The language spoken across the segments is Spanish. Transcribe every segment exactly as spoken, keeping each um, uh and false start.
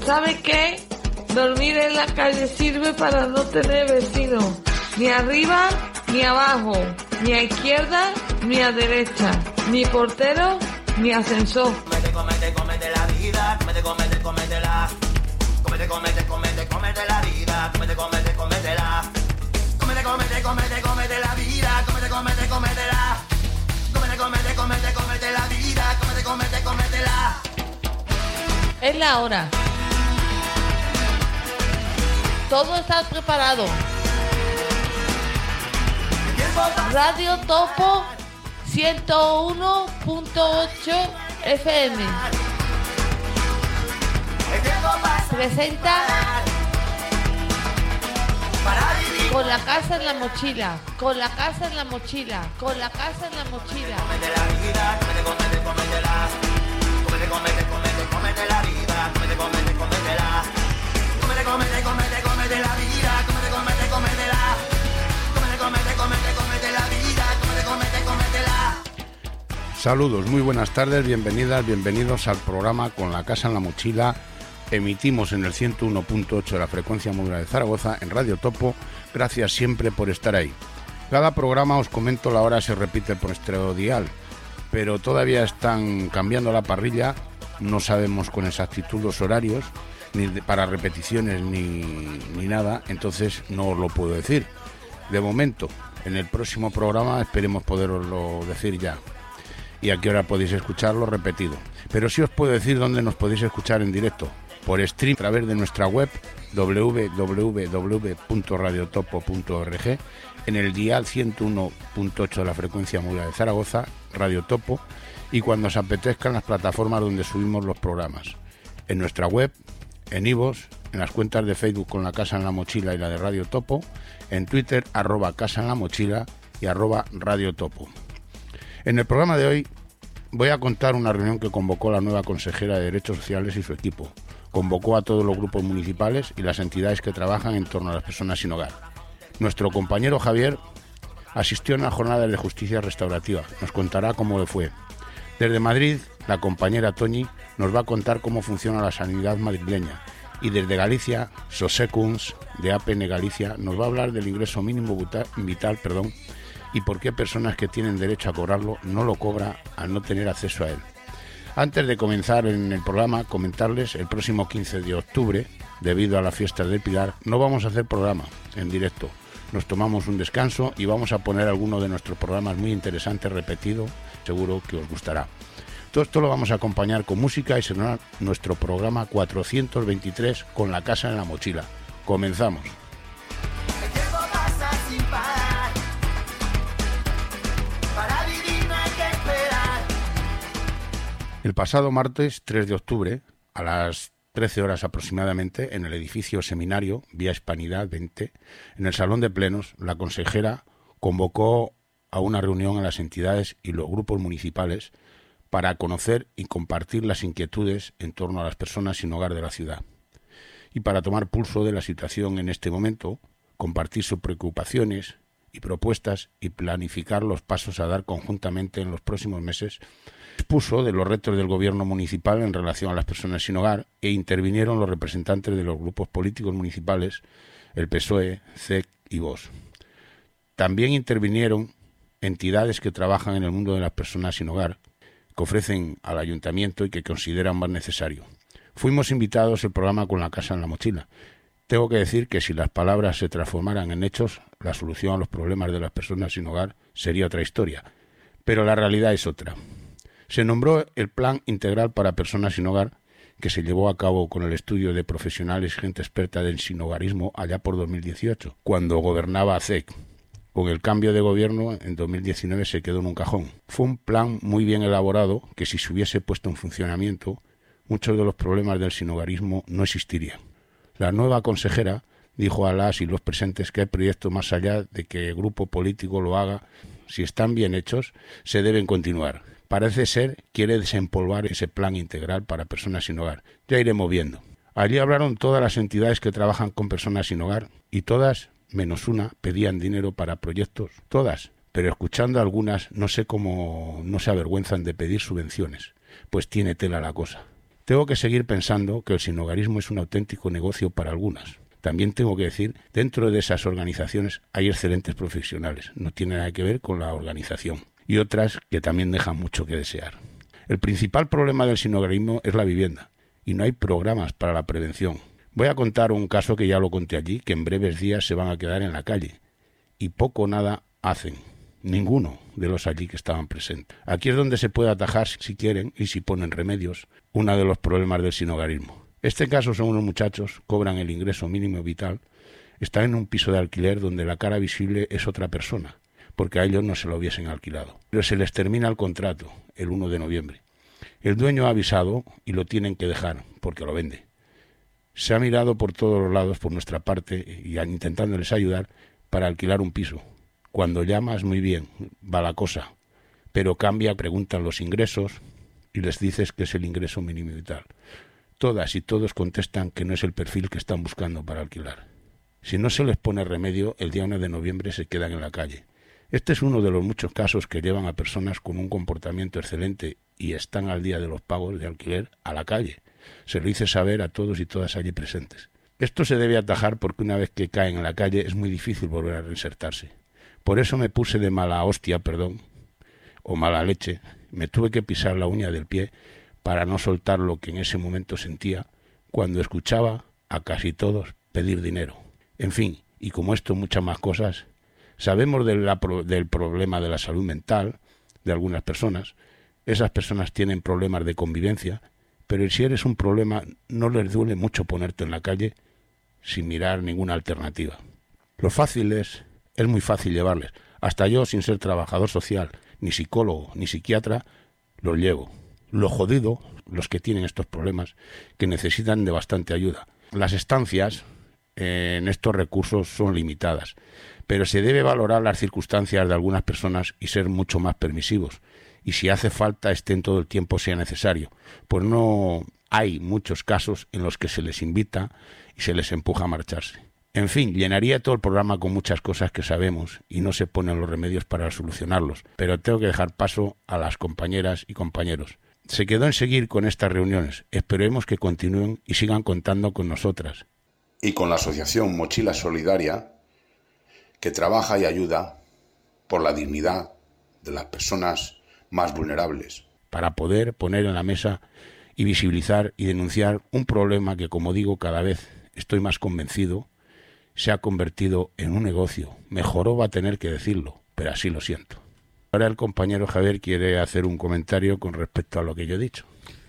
¿Sabe qué? Dormir en la calle sirve para no tener vecinos, ni arriba ni abajo, ni a izquierda ni a derecha, ni portero ni ascensor. Comete, comete, comete la vida, comete, comete, comete la. Comete, comete, comete, comete la vida, comete, comete, comete la. Comete, comete, comete, comete la vida, comete, comete, comete la. Comete, comete, comete, comete la vida, comete, comete, comete la. Es la hora. Todo está preparado. Radio Topo ciento uno punto ocho F M presenta Con la casa en la mochila, con la casa en la mochila, con la casa en la mochila. Comete la vida, comete, comete, comete la. Comete, comete, comete, comete la vida, comete, comete, comete la. Comete, comete, comete, comete la vida, comete, comete, comete la. Comete, comete, comete, comete la vida, comete, comete, comete la. Saludos, muy buenas tardes, bienvenidas, bienvenidos al programa Con la casa en la mochila. Emitimos en el ciento uno punto ocho de la frecuencia modulada de Zaragoza en Radio Topo. Gracias siempre por estar ahí. Cada programa, os comento, la hora se repite por nuestro dial, pero todavía están cambiando la parrilla. No sabemos con exactitud los horarios, ni de, para repeticiones ni, ni nada, entonces no os lo puedo decir. De momento, en el próximo programa esperemos poderoslo decir ya y a qué hora podéis escucharlo repetido. Pero sí os puedo decir dónde nos podéis escuchar en directo. Por stream a través de nuestra web doble u doble u doble u punto radio topo punto org, en el dial ciento uno punto ocho de la frecuencia modulada de Zaragoza, Radio Topo, y cuando os apetezcan las plataformas donde subimos los programas. En nuestra web, en iVoox, en las cuentas de Facebook Con la Casa en la Mochila y la de Radio Topo, en Twitter, arroba Casa en la Mochila y arroba Radio Topo. En el programa de hoy voy a contar una reunión que convocó la nueva consejera de Derechos Sociales y su equipo. Convocó a todos los grupos municipales y las entidades que trabajan en torno a las personas sin hogar. Nuestro compañero Javier asistió a una jornada de justicia restaurativa. Nos contará cómo le fue. Desde Madrid, la compañera Toñi nos va a contar cómo funciona la sanidad madrileña. Y desde Galicia, Sosecuns, de A P N Galicia, nos va a hablar del ingreso mínimo vital, perdón, y por qué personas que tienen derecho a cobrarlo no lo cobran al no tener acceso a él. Antes de comenzar en el programa, comentarles, el próximo quince de octubre, debido a la fiesta del Pilar, no vamos a hacer programa en directo. Nos tomamos un descanso y vamos a poner algunos de nuestros programas muy interesantes repetidos, seguro que os gustará. Todo esto lo vamos a acompañar con música y será nuestro programa cuatrocientos veintitrés Con la Casa en la Mochila. Comenzamos. El pasado martes tres de octubre, a las trece horas aproximadamente, en el edificio Seminario, Vía Hispanidad veinte, en el Salón de Plenos, la consejera convocó a una reunión a las entidades y los grupos municipales para conocer y compartir las inquietudes en torno a las personas sin hogar de la ciudad. Y para tomar pulso de la situación en este momento, compartir sus preocupaciones y propuestas y planificar los pasos a dar conjuntamente en los próximos meses. Expuso de los retos del gobierno municipal en relación a las personas sin hogar e intervinieron los representantes de los grupos políticos municipales, el P S O E, C E C y Vox. También intervinieron entidades que trabajan en el mundo de las personas sin hogar, que ofrecen al ayuntamiento y que consideran más necesario. Fuimos invitados al programa Con la Casa en la Mochila. Tengo que decir que si las palabras se transformaran en hechos, la solución a los problemas de las personas sin hogar sería otra historia. Pero la realidad es otra. Se nombró el Plan Integral para Personas sin Hogar, que se llevó a cabo con el estudio de profesionales y gente experta del sinhogarismo allá por dos mil dieciocho, cuando gobernaba C E C. Con el cambio de gobierno, en dos mil diecinueve se quedó en un cajón. Fue un plan muy bien elaborado que, si se hubiese puesto en funcionamiento, muchos de los problemas del sinhogarismo no existirían. La nueva consejera dijo a las y los presentes que hay proyectos más allá de que el grupo político lo haga. Si están bien hechos, se deben continuar. Parece ser, quiere desempolvar ese plan integral para personas sin hogar. Ya iremos viendo. Allí hablaron todas las entidades que trabajan con personas sin hogar y todas, menos una, pedían dinero para proyectos. Todas, pero escuchando a algunas no sé cómo no se avergüenzan de pedir subvenciones. Pues tiene tela la cosa. Tengo que seguir pensando que el sinhogarismo es un auténtico negocio para algunas. También tengo que decir, dentro de esas organizaciones hay excelentes profesionales, no tiene nada que ver con la organización, y otras que también dejan mucho que desear. El principal problema del sinhogarismo es la vivienda, y no hay programas para la prevención. Voy a contar un caso que ya lo conté allí, que en breves días se van a quedar en la calle, y poco o nada hacen, ninguno de los allí que estaban presentes. Aquí es donde se puede atajar, si quieren, y si ponen remedios, uno de los problemas del sinhogarismo. Este caso son unos muchachos, cobran el ingreso mínimo vital, están en un piso de alquiler donde la cara visible es otra persona, porque a ellos no se lo hubiesen alquilado. Pero se les termina el contrato el uno de noviembre. El dueño ha avisado y lo tienen que dejar, porque lo vende. Se ha mirado por todos los lados por nuestra parte y intentándoles ayudar para alquilar un piso. Cuando llamas, muy bien, va la cosa, pero cambia, preguntan los ingresos y les dices que es el ingreso mínimo vital. Todas y todos contestan que no es el perfil que están buscando para alquilar. Si no se les pone remedio, el día uno de noviembre se quedan en la calle. Este es uno de los muchos casos que llevan a personas con un comportamiento excelente y están al día de los pagos de alquiler a la calle. Se lo hice saber a todos y todas allí presentes. Esto se debe atajar porque una vez que caen en la calle es muy difícil volver a reinsertarse. Por eso me puse de mala hostia, perdón, o mala leche. Me tuve que pisar la uña del pie para no soltar lo que en ese momento sentía cuando escuchaba a casi todos pedir dinero. En fin, y como esto muchas más cosas, sabemos de la, del problema de la salud mental de algunas personas. Esas personas tienen problemas de convivencia, pero si eres un problema no les duele mucho ponerte en la calle sin mirar ninguna alternativa. Lo fácil es, es muy fácil llevarles. Hasta yo, sin ser trabajador social, ni psicólogo, ni psiquiatra, los llevo. Lo jodido, los que tienen estos problemas, que necesitan de bastante ayuda. Las estancias eh, en estos recursos son limitadas, pero se debe valorar las circunstancias de algunas personas y ser mucho más permisivos. Y si hace falta, estén todo el tiempo sea necesario. Pues no hay muchos casos en los que se les invita y se les empuja a marcharse. En fin, llenaría todo el programa con muchas cosas que sabemos y no se ponen los remedios para solucionarlos, pero tengo que dejar paso a las compañeras y compañeros. Se quedó en seguir con estas reuniones. Esperemos que continúen y sigan contando con nosotras. Y con la Asociación Mochila Solidaria, que trabaja y ayuda por la dignidad de las personas más vulnerables. Para poder poner en la mesa y visibilizar y denunciar un problema que, como digo, cada vez estoy más convencido, se ha convertido en un negocio. Mejoró va a tener que decirlo, pero así lo siento. Ahora el compañero Javier quiere hacer un comentario con respecto a lo que yo he dicho.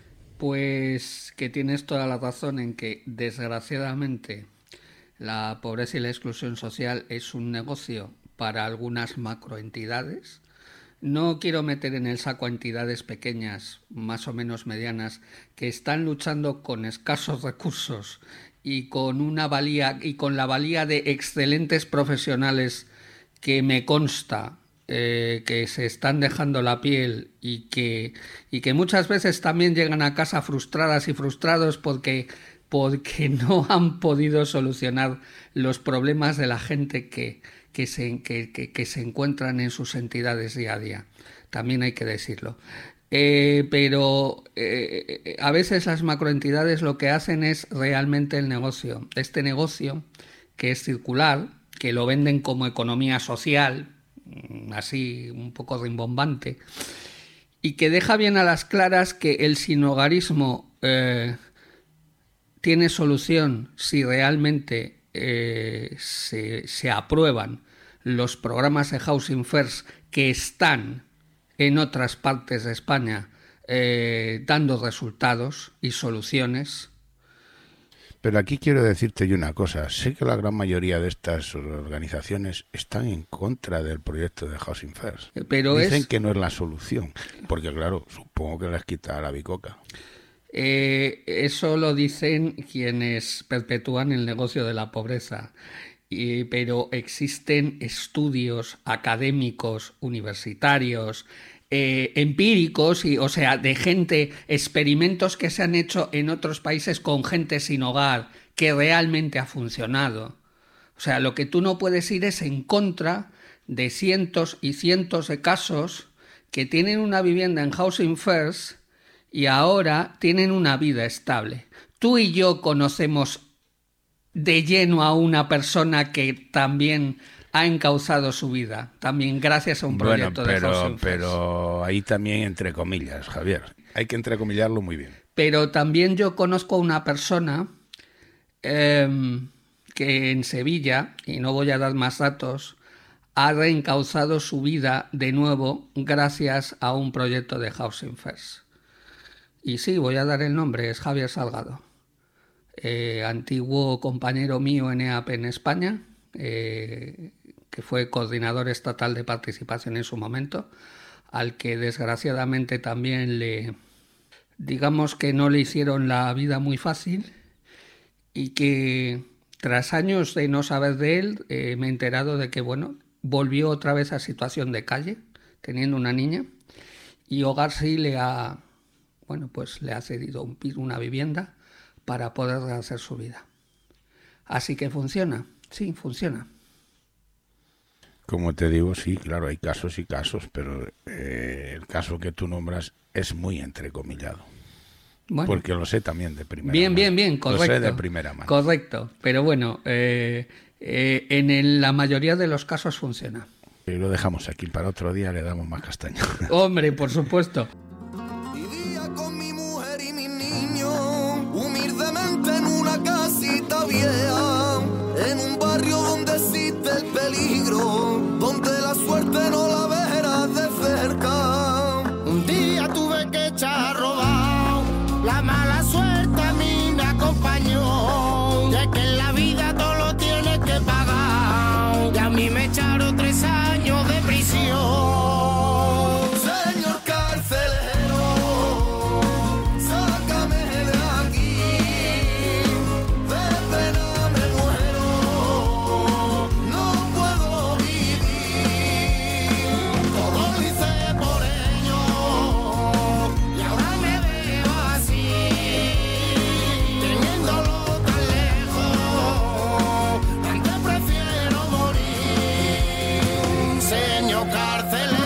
Pues que tienes toda la razón en que, desgraciadamente, la pobreza y la exclusión social es un negocio para algunas macroentidades. No quiero meter en el saco a entidades pequeñas, más o menos medianas, que están luchando con escasos recursos y con una valía y con la valía de excelentes profesionales que me consta eh, que se están dejando la piel y que y que muchas veces también llegan a casa frustradas y frustrados porque porque no han podido solucionar los problemas de la gente que que se que, que, que se encuentran en sus entidades día a día. También hay que decirlo. Eh, pero eh, a veces las macroentidades lo que hacen es realmente el negocio. Este negocio, que es circular, que lo venden como economía social, así un poco rimbombante, y que deja bien a las claras que el sinhogarismo eh, tiene solución si realmente eh, se, se aprueban los programas de Housing First que están en otras partes de España eh, dando resultados y soluciones. Pero aquí quiero decirte yo una cosa. Sé que la gran mayoría de estas organizaciones están en contra del proyecto de Housing First. Pero Dicen es... que no es la solución, porque claro, supongo que les quita la bicoca. Eh, eso lo dicen quienes perpetúan el negocio de la pobreza. Y, pero existen estudios académicos, universitarios, eh, empíricos, y, o sea, de gente, experimentos que se han hecho en otros países con gente sin hogar, que realmente ha funcionado. O sea, lo que tú no puedes ir es en contra de cientos y cientos de casos que tienen una vivienda en Housing First y ahora tienen una vida estable. Tú y yo conocemos de lleno a una persona que también ha encauzado su vida, también gracias a un proyecto bueno, pero, de Housing First. Pero ahí también entre comillas, Javier. Hay que entrecomillarlo muy bien. Pero también yo conozco a una persona eh, que en Sevilla, y no voy a dar más datos, ha reencauzado su vida de nuevo gracias a un proyecto de Housing First. Y sí, voy a dar el nombre, es Javier Salgado, eh, antiguo compañero mío en E A P en España, eh, que fue coordinador estatal de participación en su momento, al que desgraciadamente también le, digamos que no le hicieron la vida muy fácil, y que tras años de no saber de él, eh, me he enterado de que, bueno, volvió otra vez a situación de calle, teniendo una niña, y Hogar Sí le ha, bueno, pues le ha cedido un, una vivienda para poder hacer su vida. Así que funciona, sí, funciona. Como te digo, sí, claro, hay casos y casos, pero eh, el caso que tú nombras es muy entrecomillado. Bueno, porque lo sé también de primera bien, mano. Bien, bien, bien, correcto. Lo sé de primera mano. Correcto, pero bueno, eh, eh, en el, la mayoría de los casos funciona. Y lo dejamos aquí, para otro día le damos más castaña. Hombre, por supuesto. Vivía con mi mujer y mis niños, humildemente en una casita vieja, en un barrio donde existe el peligro, donde la suerte no la verás de cerca. Un día tuve que echar robado, la mala suerte a mí me acompañó, ya que en la vida todo lo tienes que pagar, y a mí me echaron tres años de prisión. Señor carcelero, sácame de aquí, de pena me muero, no puedo vivir. Todo lo hice por ellos, y ahora me veo así, teniéndolo tan lejos, antes prefiero morir, señor carcelero.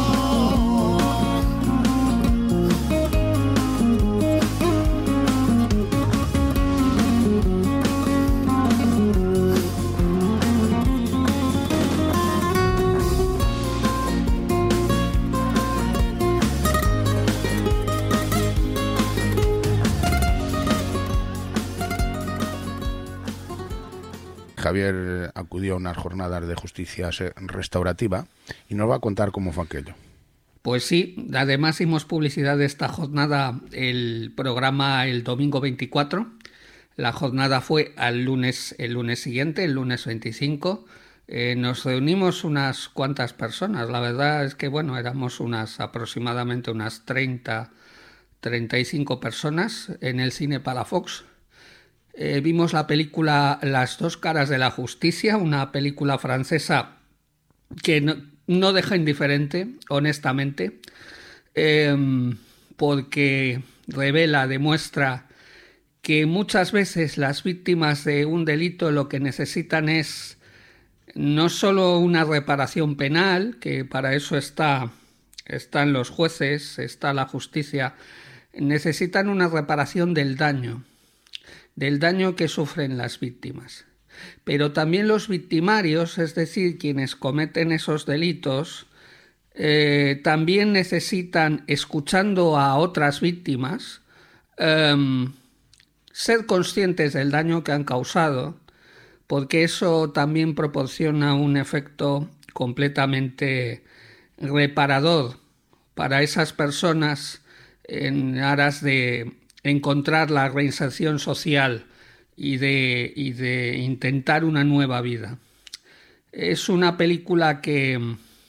Javier acudió a unas jornadas de justicia restaurativa y nos va a contar cómo fue aquello. Pues sí, además hicimos publicidad de esta jornada, el programa el domingo veinticuatro, la jornada fue al lunes, el lunes siguiente, el lunes veinticinco, eh, nos reunimos unas cuantas personas, la verdad es que bueno, éramos unas aproximadamente unas treinta, treinta y cinco personas en el cine Palafox. Eh, vimos la película Las dos caras de la justicia, una película francesa que no, no deja indiferente, honestamente, eh, porque revela, demuestra que muchas veces las víctimas de un delito lo que necesitan es no solo una reparación penal, que para eso está, están los jueces, está la justicia, necesitan una reparación del daño. del daño que sufren las víctimas. Pero también los victimarios, es decir, quienes cometen esos delitos, eh, también necesitan, escuchando a otras víctimas, eh, ser conscientes del daño que han causado, porque eso también proporciona un efecto completamente reparador para esas personas en aras de encontrar la reinserción social y de, y de intentar una nueva vida. Es una película que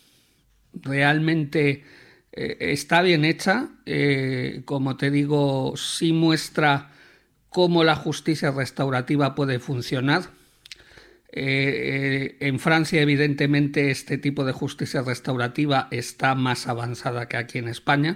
realmente eh, está bien hecha, eh, como te digo, sí muestra cómo la justicia restaurativa puede funcionar. Eh, eh, en Francia, evidentemente, este tipo de justicia restaurativa está más avanzada que aquí en España.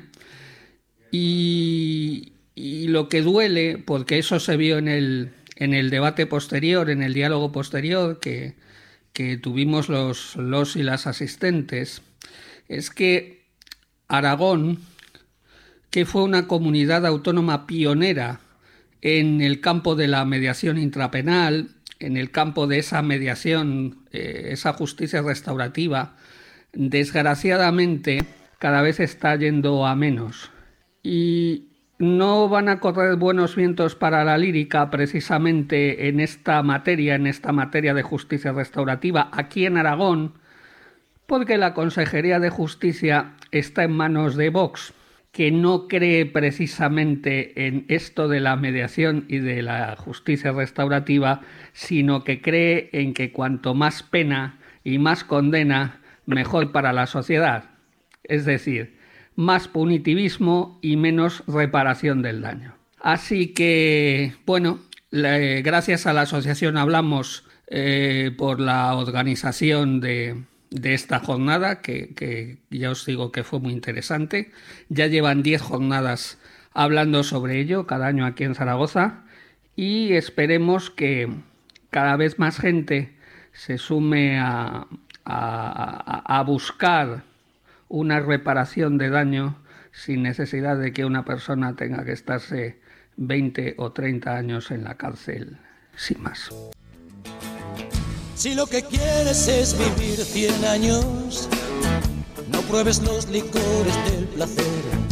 Y... Y lo que duele, porque eso se vio en el, en el debate posterior, en el diálogo posterior que, que tuvimos los, los y las asistentes, es que Aragón, que fue una comunidad autónoma pionera en el campo de la mediación intrapenal, en el campo de esa mediación, eh, esa justicia restaurativa, desgraciadamente cada vez está yendo a menos. Y no van a correr buenos vientos para la lírica precisamente en esta materia, en esta materia de justicia restaurativa aquí en Aragón, porque la Consejería de Justicia está en manos de Vox, que no cree precisamente en esto de la mediación y de la justicia restaurativa, sino que cree en que cuanto más pena y más condena, mejor para la sociedad. Es decir, más punitivismo y menos reparación del daño. Así que, bueno, le, gracias a la asociación Hablamos eh, por la organización de, de esta jornada, que, que ya os digo que fue muy interesante. Ya llevan diez jornadas hablando sobre ello cada año aquí en Zaragoza y esperemos que cada vez más gente se sume a, a, a buscar una reparación de daño sin necesidad de que una persona tenga que estarse veinte o treinta años en la cárcel, sin más. Si lo que quieres es vivir cien años, no pruebes los licores del placer.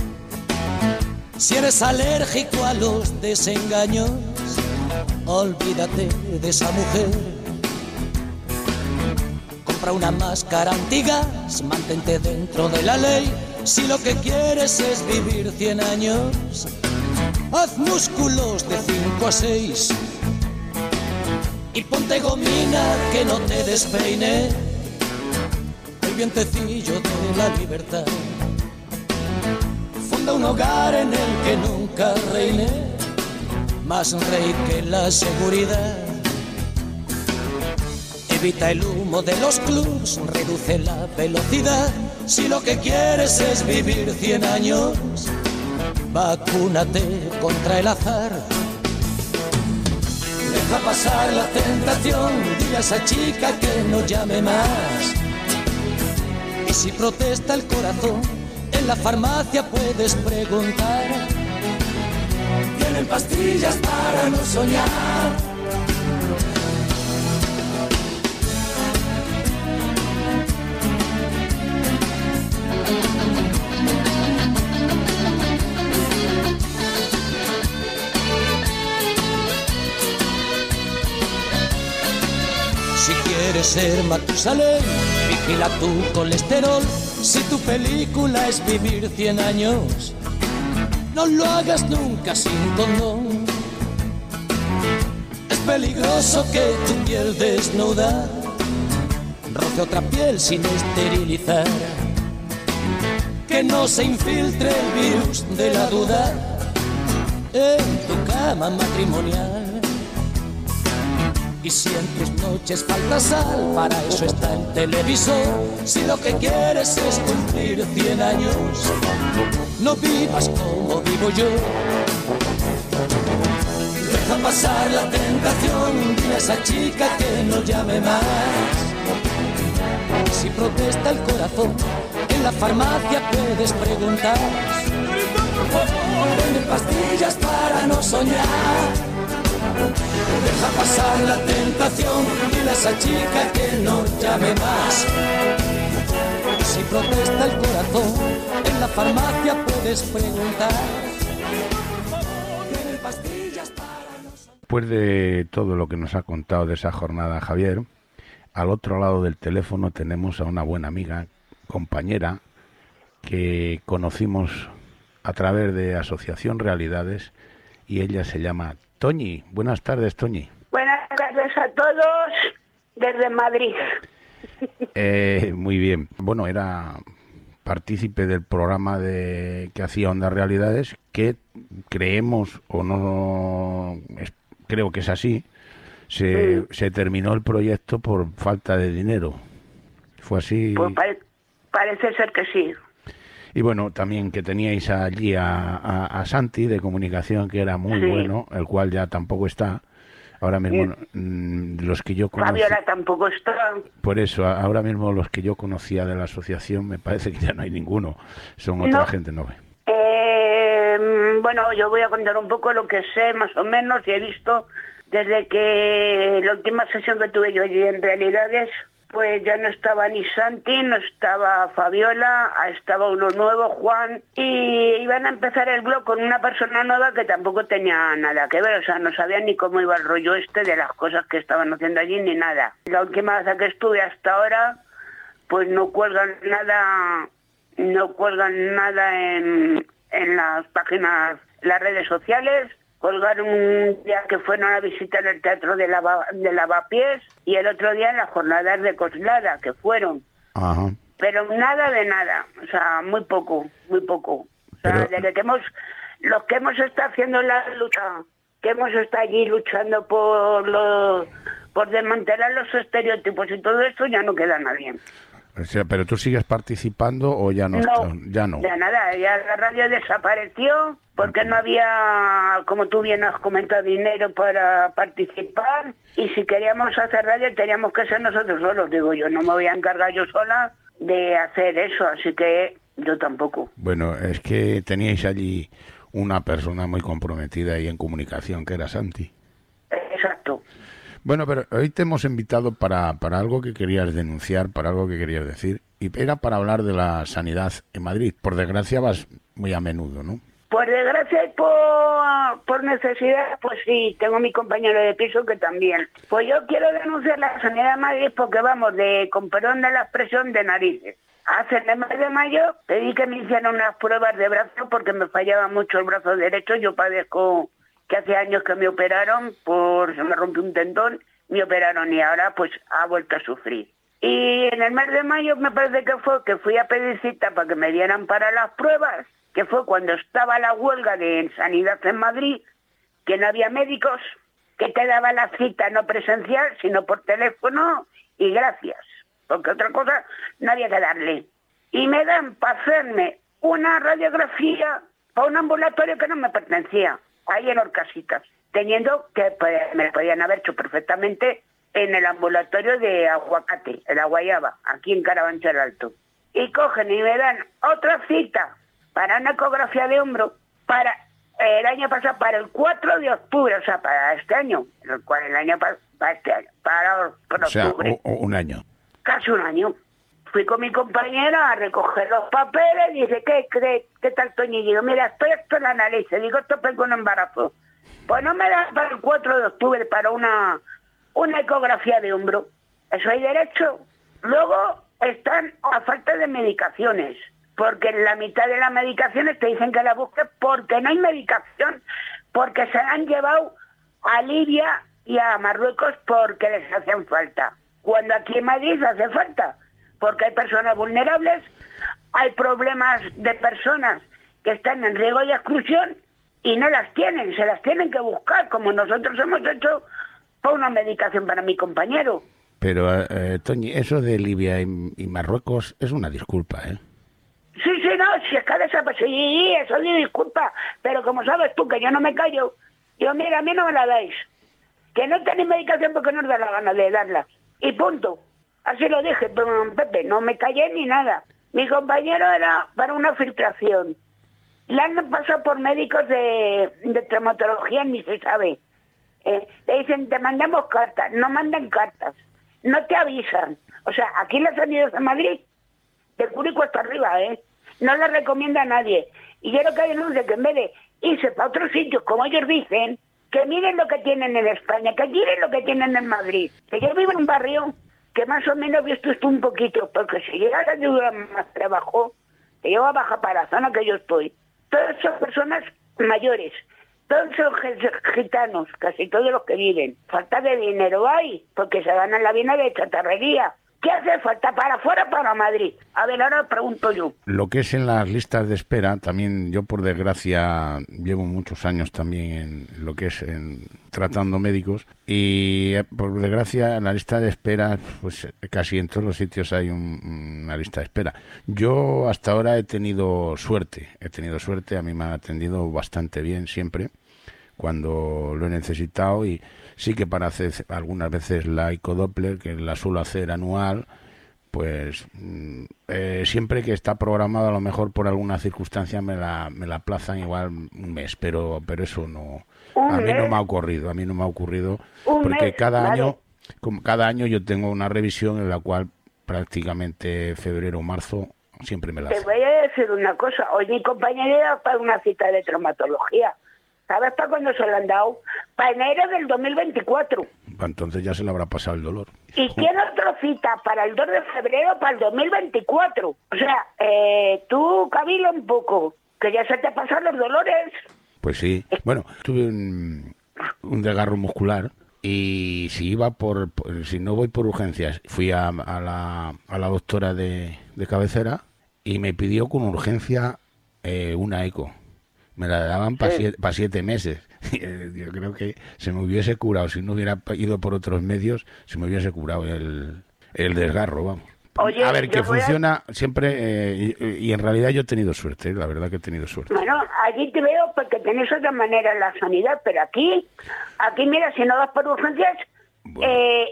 Si eres alérgico a los desengaños, olvídate de esa mujer. Compra una máscara antigas, mantente dentro de la ley. Si lo que quieres es vivir cien años, haz músculos de cinco a seis y ponte gomina que no te despeine el vientecillo de la libertad. Funda un hogar en el que nunca reine más rey que la seguridad. Evita el humo de los clubs, reduce la velocidad. Si lo que quieres es vivir cien años, vacúnate contra el azar. Deja pasar la tentación, dile a esa chica que no llame más. Y si protesta el corazón, en la farmacia puedes preguntar. Tienen pastillas para no soñar. Si quieres ser Matusalén, vigila tu colesterol. Si tu película es vivir cien años, no lo hagas nunca sin condón. Es peligroso que tu piel desnuda roce otra piel sin esterilizar. Que no se infiltre el virus de la duda en tu cama matrimonial. Y si en tus noches falta sal, para eso está el televisor. Si lo que quieres es cumplir cien años, no vivas como vivo yo. Deja pasar la tentación, dile a esa chica que no llame más. Si protesta el corazón, en la farmacia puedes preguntar. Venden pastillas para no soñar. Deja pasar la tentación, dile a esa chica que no llame más. Si protesta el corazón, en la farmacia puedes preguntar. Tienen pastillas para no soñar. Después de todo lo que nos ha contado de esa jornada Javier, al otro lado del teléfono tenemos a una buena amiga, compañera, que conocimos a través de Asociación Realidades, y ella se llama Toñi. Buenas tardes, Toñi. Buenas tardes a todos desde Madrid. Eh, muy bien. Bueno, era partícipe del programa de que hacía Onda Realidades, que creemos, o no, es, creo que es así, se, mm. se terminó el proyecto por falta de dinero. ¿Fue así? Pues pare, parece ser que sí. Y bueno, también que teníais allí a, a, a Santi de comunicación, que era muy sí. bueno, el cual ya tampoco está. Ahora mismo mmm, los que yo conocía... Fabiola tampoco está. Por eso, ahora mismo los que yo conocía de la asociación, me parece que ya no hay ninguno. Son otra no. gente, ¿no? Eh, Bueno, yo voy a contar un poco lo que sé, más o menos, y he visto desde que la última sesión que tuve yo allí en Realidades, pues ya no estaba ni Santi, no estaba Fabiola, estaba uno nuevo, Juan, y iban a empezar el blog con una persona nueva que tampoco tenía nada que ver, o sea, no sabían ni cómo iba el rollo este de las cosas que estaban haciendo allí ni nada. La última vez que estuve hasta ahora, pues no cuelgan nada, no cuelgan nada en, en las páginas, las redes sociales. Colgaron un día que fueron a visitar el teatro de, Lava, de Lavapiés y el otro día en las jornadas de Coslada, que fueron. Ajá. Pero nada de nada, o sea, muy poco, muy poco. O sea, Pero... desde que hemos, los que hemos estado haciendo la lucha, que hemos estado allí luchando por los, por desmantelar los estereotipos y todo eso, ya no queda nadie. O sea, ¿pero tú sigues participando o ya no? No, está, ya no. Ya nada, ya la radio desapareció porque no había, como tú bien has comentado, dinero para participar, y si queríamos hacer radio teníamos que ser nosotros solos, digo yo, no me voy a encargar yo sola de hacer eso, así que yo tampoco. Bueno, es que teníais allí una persona muy comprometida ahí en comunicación, que era Santi. Exacto. Bueno, pero hoy te hemos invitado para, para algo que querías denunciar, para algo que querías decir, y era para hablar de la sanidad en Madrid. Por desgracia vas muy a menudo, ¿no? Por desgracia y por, por necesidad, pues sí, tengo mi compañero de piso que también. Pues yo quiero denunciar la sanidad de Madrid porque vamos, de con perdón de la expresión, de narices. Hace el mes de mayo pedí que me hicieran unas pruebas de brazo porque me fallaba mucho el brazo derecho. Yo padezco que hace años que me operaron, por se me rompió un tendón, me operaron y ahora pues ha vuelto a sufrir. Y en el mes de mayo me parece que fue que fui a pedir cita para que me dieran para las pruebas, que fue cuando estaba la huelga de sanidad en Madrid, que no había médicos, que te daba la cita no presencial, sino por teléfono, y gracias, porque otra cosa no había que darle. Y me dan para hacerme una radiografía para un ambulatorio que no me pertenecía, ahí en Orcasitas, teniendo que pues, me podían haber hecho perfectamente en el ambulatorio de Aguacate, en la Guayaba, aquí en Carabanchel Alto. Y cogen y me dan otra cita para una ecografía de hombro para el año pasado, para el cuatro de octubre, o sea, para este año, el cual el año para, para este año, para, para o sea, octubre. O, o un año. Casi un año. Fui con mi compañera a recoger los papeles y dice, ¿qué, qué, qué tal, Toñi? Y digo, mira, estoy esto en la nariz, digo, esto tengo un embarazo. Pues no me dan para el cuatro de octubre para una, una ecografía de hombro. Eso hay derecho. Luego están a falta de medicaciones, porque en la mitad de las medicaciones te dicen que la busques porque no hay medicación, porque se la han llevado a Libia y a Marruecos porque les hacen falta. Cuando aquí en Madrid hace falta, porque hay personas vulnerables, hay problemas de personas que están en riesgo de exclusión y no las tienen, se las tienen que buscar, como nosotros hemos hecho por una medicación para mi compañero. Pero, eh, Toñi, eso de Libia y, y Marruecos es una disculpa, ¿eh? Sí, sí, no, si es que desaparece, sí, eso es disculpa, pero como sabes tú que yo no me callo, yo mira, a mí no me la dais, que no tenéis medicación porque no os da la gana de darla, y punto. Así lo dije, pero Pepe, no me callé ni nada. Mi compañero era para una filtración. La han pasado por médicos de, de traumatología, ni se sabe. Eh, le dicen, te mandamos cartas, no mandan cartas, no te avisan. O sea, aquí en la sanidad de Madrid, de Cúrico hasta arriba, ¿eh? No le recomienda a nadie. Y yo creo que hay luz de que en vez de irse para otros sitios, como ellos dicen, que miren lo que tienen en España, que miren lo que tienen en Madrid. Que yo vivo en un barrio que más o menos he visto esto un poquito, porque si llegara a ayudar más trabajo, que yo voy a bajar para la zona que yo estoy. Todas son personas mayores, todos son gitanos, casi todos los que viven. Falta de dinero hay, porque se ganan la vida de chatarrería. ¿Qué hace falta para afuera para Madrid? A ver, ahora pregunto yo. Lo que es en las listas de espera, también yo por desgracia llevo muchos años también en lo que es en tratando médicos y por desgracia en la lista de espera, pues casi en todos los sitios hay un, una lista de espera. Yo hasta ahora he tenido suerte, he tenido suerte, a mí me han atendido bastante bien siempre cuando lo he necesitado y sí que para hacer algunas veces la ecodoppler, que la suelo hacer anual, pues eh, siempre que está programado, a lo mejor por alguna circunstancia me la, me la aplazan igual un mes, pero, pero eso no, a mí no me ha ocurrido, a mí no me ha ocurrido, porque cada año, como cada año yo tengo una revisión en la cual prácticamente febrero o marzo siempre me la hacen. Te voy a decir una cosa, hoy mi compañera iba para una cita de traumatología. ¿Sabes para cuándo se lo han dado? Para enero del dos mil veinticuatro. Entonces ya se le habrá pasado el dolor. Y tiene otra cita para el dos de febrero para el dos mil veinticuatro. O sea, eh, tú cavila un poco, que ya se te pasan los dolores. Pues sí. Bueno, tuve un, un desgarro muscular y si iba por, por si no voy por urgencias, fui a, a, la, a la doctora de, de cabecera y me pidió con urgencia eh, una eco. Me la daban para sí. siete, pa siete meses. Yo creo que se me hubiese curado. Si no hubiera ido por otros medios, se me hubiese curado el, el desgarro, vamos. Oye, a ver, que funciona a... siempre, eh, y, y en realidad yo he tenido suerte, la verdad que he tenido suerte. Bueno, allí te veo porque tenés otra manera en la sanidad, pero aquí, aquí mira, si no vas por urgencias, bueno. eh,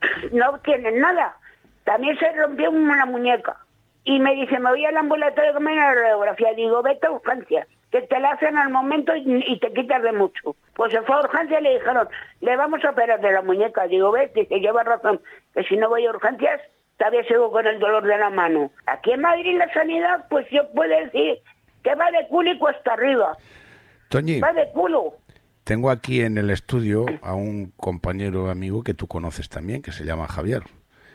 no tienes nada. También se rompió una muñeca. Y me dice, me voy al ambulatorio con una radiografía. Digo, vete a urgencias, que te la hacen al momento y, y te quitas de mucho. Pues se fue a urgencias y le dijeron, le vamos a operar de la muñeca. Digo, ves, dice, lleva razón, que si no voy a urgencias, todavía sigo con el dolor de la mano. Aquí en Madrid la sanidad, pues yo puedo decir que va de culo y cuesta arriba. Toñi, va de culo. Tengo aquí en el estudio a un compañero amigo que tú conoces también, que se llama Javier.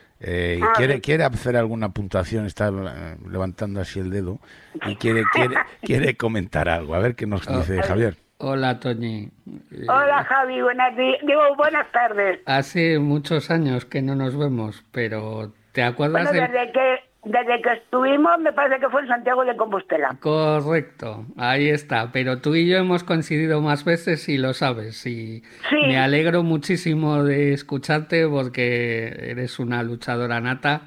Eh, ah, quiere sí. quiere hacer alguna puntuación, está levantando así el dedo y quiere quiere quiere comentar algo, a ver qué nos dice oh, Javier. Hola, Toñi. Hola, Javi, buenas digo buenas tardes. Hace muchos años que no nos vemos, pero ¿te acuerdas? Bueno, de... desde que desde que estuvimos, me parece que fue en Santiago de Compostela. Correcto, ahí está. Pero tú y yo hemos coincidido más veces y lo sabes. Y sí. Me alegro muchísimo de escucharte porque eres una luchadora nata.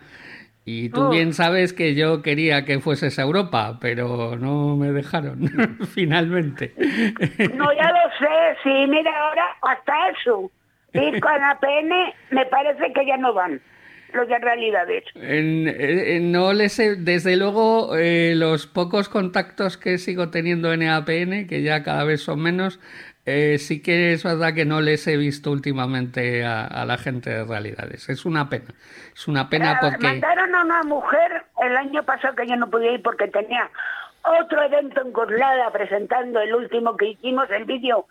Y tú uh. bien sabes que yo quería que fueses a Europa, pero no me dejaron, finalmente. No, ya lo sé, sí, mira, ahora hasta eso. Y con A P N me parece que ya no van los de realidades. En, en, no les he, desde luego, eh, los pocos contactos que sigo teniendo en A P N, que ya cada vez son menos, eh, sí que es verdad que no les he visto últimamente a, a la gente de realidades. Es una pena, es una pena Pero porque... Mandaron a una mujer el año pasado que yo no pude ir porque tenía otro evento en Coslada presentando el último que hicimos, el vídeo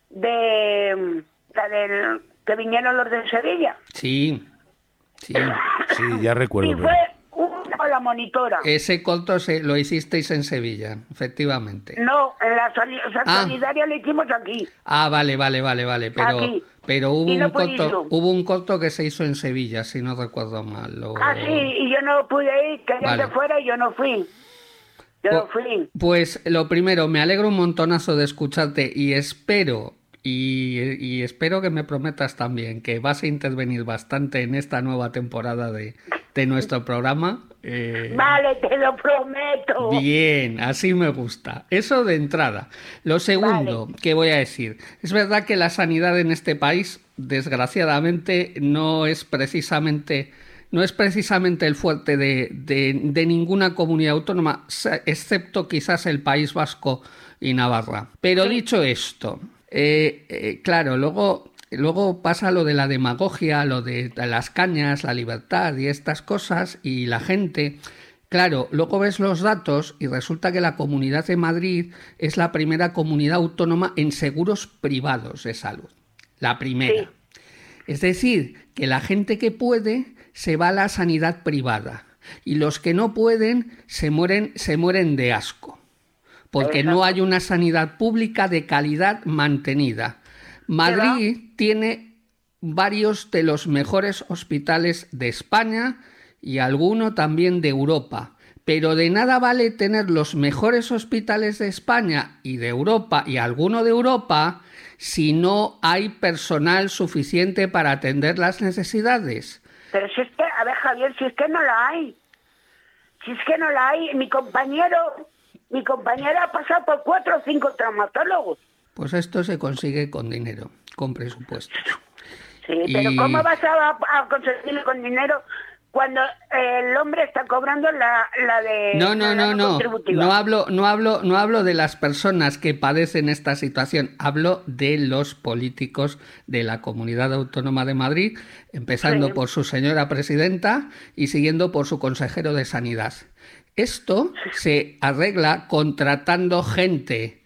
de la del que vinieron los de Sevilla. Sí, sí, sí, ya recuerdo. Y fue una la monitora. Ese corto se, lo hicisteis en Sevilla, efectivamente. No, en la soli o sea, ah. solidaria lo hicimos aquí. Ah, vale, vale, vale, vale. Pero, aquí. pero hubo no un corto, hubo un corto que se hizo en Sevilla, si no recuerdo mal. O... Ah, sí, y yo no pude ir, querían vale. que fuera y yo no fui. Yo no fui. Pues lo primero, me alegro un montonazo de escucharte y espero... Y, y espero que me prometas también que vas a intervenir bastante en esta nueva temporada de, de nuestro programa. Eh, vale, te lo prometo. Bien, así me gusta. Eso de entrada. Lo segundo vale. que voy a decir, es verdad que la sanidad en este país, desgraciadamente, no es precisamente... No es precisamente el fuerte de, de, de ninguna comunidad autónoma, excepto quizás el País Vasco y Navarra. Pero dicho esto... Eh, eh, claro, luego, luego pasa lo de la demagogia, lo de las cañas, la libertad y estas cosas, y la gente, claro, luego ves los datos y resulta que la Comunidad de Madrid es la primera comunidad autónoma en seguros privados de salud, la primera. Sí. Es decir, que la gente que puede se va a la sanidad privada y los que no pueden se mueren, se mueren de asco. Porque no hay una sanidad pública de calidad mantenida. Madrid tiene varios de los mejores hospitales de España y alguno también de Europa. Pero de nada vale tener los mejores hospitales de España y de Europa y alguno de Europa si no hay personal suficiente para atender las necesidades. Pero si es que, a ver, Javier, si es que no la hay. Si es que no la hay, mi compañero... Mi compañera ha pasado por cuatro o cinco traumatólogos. Pues esto se consigue con dinero, con presupuestos. Sí, y... pero ¿cómo vas a, a conseguirlo con dinero cuando el hombre está cobrando la, la de no no la no no contributiva. no hablo no hablo no hablo de las personas que padecen esta situación, hablo de los políticos de la Comunidad Autónoma de Madrid, empezando Sí. por su señora presidenta y siguiendo por su consejero de Sanidad. Esto se arregla contratando gente,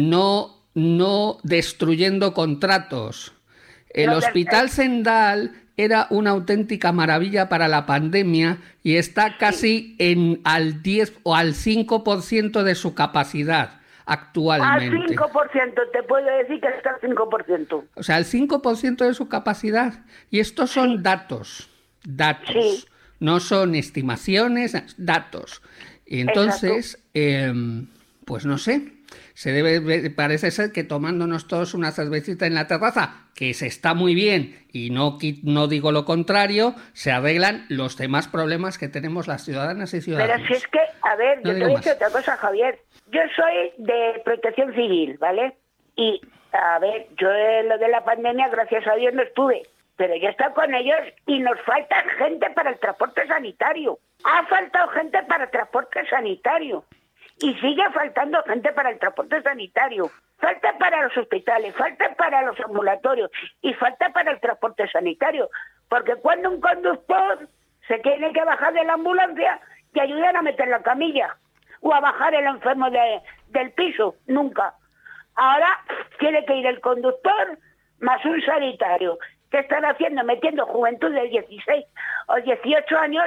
no no destruyendo contratos. El No, Hospital Sendal era una auténtica maravilla para la pandemia y está casi en al diez o al cinco por ciento de su capacidad Al actualmente. cinco por ciento, te puedo decir que está al cinco por ciento. O sea, el cinco por ciento de su capacidad. Y estos son datos, datos. Sí. No son estimaciones, datos. Y entonces, eh, pues no sé, se debe, parece ser que tomándonos todos una cervecita en la terraza, que se está muy bien, y no, no digo lo contrario, se arreglan los demás problemas que tenemos las ciudadanas y ciudadanos. Pero si es que, a ver, No yo te digo voy a más. decir otra cosa, Javier. Yo soy de protección civil, ¿vale? Y, a ver, yo en lo de la pandemia, gracias a Dios, no estuve. Pero yo he estado con ellos y nos falta gente para el transporte sanitario. Ha faltado gente para el transporte sanitario. Y sigue faltando gente para el transporte sanitario. Falta para los hospitales, falta para los ambulatorios y falta para el transporte sanitario. Porque cuando un conductor se tiene que bajar de la ambulancia, te ayudan a meter la camilla o a bajar el enfermo de, del piso. Nunca. Ahora tiene que ir el conductor más un sanitario. ¿Qué están haciendo? Metiendo juventud de dieciséis o dieciocho años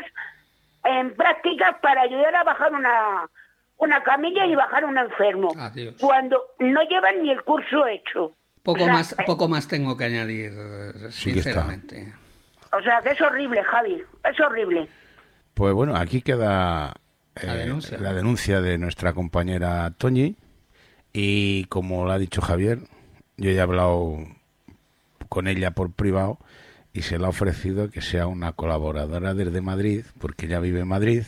en prácticas para ayudar a bajar una... una camilla y bajar un enfermo. Adiós. Cuando no llevan ni el curso hecho. Poco O sea, más, poco más tengo que añadir, Sí que está. sinceramente. O sea, que es horrible, Javi, es horrible. Pues bueno, aquí queda eh, La denuncia. la denuncia de nuestra compañera Toñi, y como lo ha dicho Javier, yo ya he hablado con ella por privado y se le ha ofrecido que sea una colaboradora desde Madrid, porque ella vive en Madrid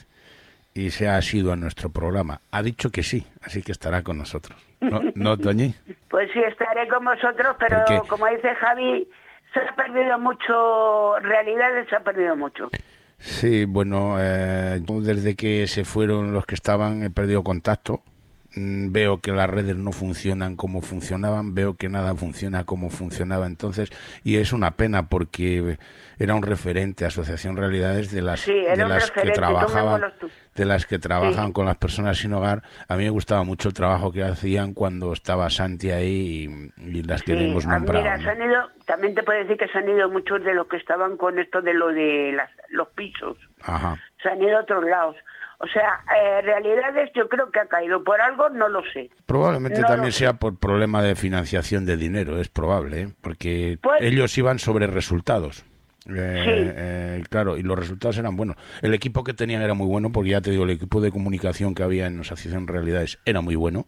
y se ha asido a nuestro programa. Ha dicho que sí, así que estará con nosotros. ¿No, ¿No Toñi? Pues sí, estaré con vosotros, pero ¿Por qué? como dice Javi, se ha perdido mucho, realidades se ha perdido mucho. Sí, bueno, eh, yo desde que se fueron los que estaban he perdido contacto. Mm, Veo que las redes no funcionan como funcionaban, veo que nada funciona como funcionaba entonces, y es una pena porque era un referente, Asociación Realidades, de las, Sí, era de un las que referente, trabajaban, tomémoslo tú. de las que trabajan Sí. con las personas sin hogar. A mí me gustaba mucho el trabajo que hacían cuando estaba Santi ahí y, y las que Sí, hemos ah, nombrado, mira, ¿no? se han ido, también te puedo decir que se han ido muchos de los que estaban con esto de lo de las, los pisos. Ajá. Se han ido a otros lados. O sea, eh, realidades yo creo que ha caído por algo, no lo sé. Probablemente No también lo sé. sea por problema de financiación de dinero, es probable, ¿eh? Porque Pues- ellos iban sobre resultados. Eh, Sí. eh, claro, y los resultados eran buenos. El equipo que tenían era muy bueno, porque ya te digo, el equipo de comunicación que había en Asociación Realidades era muy bueno,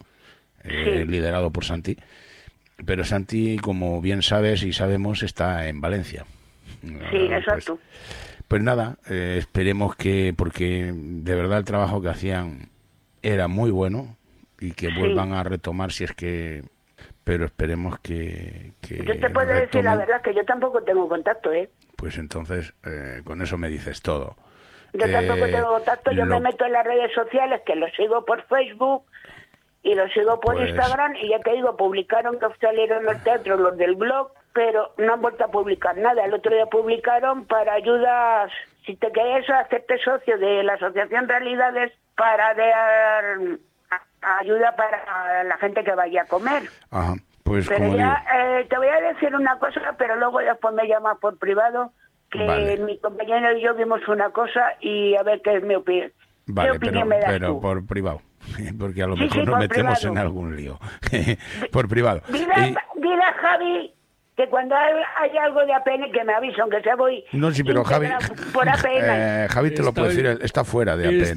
eh, Sí. liderado por Santi. Pero Santi, como bien sabes y sabemos, está en Valencia. Sí, Eh, exacto. Pues, pues nada, eh, esperemos que, porque de verdad el trabajo que hacían era muy bueno y que Sí. vuelvan a retomar si es que... Pero esperemos que... que Yo te puedo decir la retomen. verdad que yo tampoco tengo contacto, ¿eh? Pues entonces, eh, con eso me dices todo. Yo tampoco Eh, tengo contacto, yo lo- me meto en las redes sociales, que los sigo por Facebook y los sigo por Pues- Instagram, y ya te digo, publicaron que salieron los teatros, los del blog, pero no han vuelto a publicar nada. El otro día publicaron para ayudas, si te quieres hacerte socio de la Asociación Realidades, para dar a- ayuda para la gente que vaya a comer. Ajá, pues Pero como ya digo... eh, te voy a decir una cosa, pero luego después me llamas por privado, que Vale. mi compañero y yo vimos una cosa y a ver qué es mi opinión. Vale, ¿Qué opinión pero, me das pero tú? por privado, porque a lo Sí, mejor sí, nos por metemos privado. en algún lío. Por privado. Dile, Y- dile a Javi que cuando hay, hay algo de A P N que me avise, aunque sea voy... No, sí, pero Javi, íntegra por A P N. eh, Javi te lo puedo Estoy- decir, está fuera de A P N.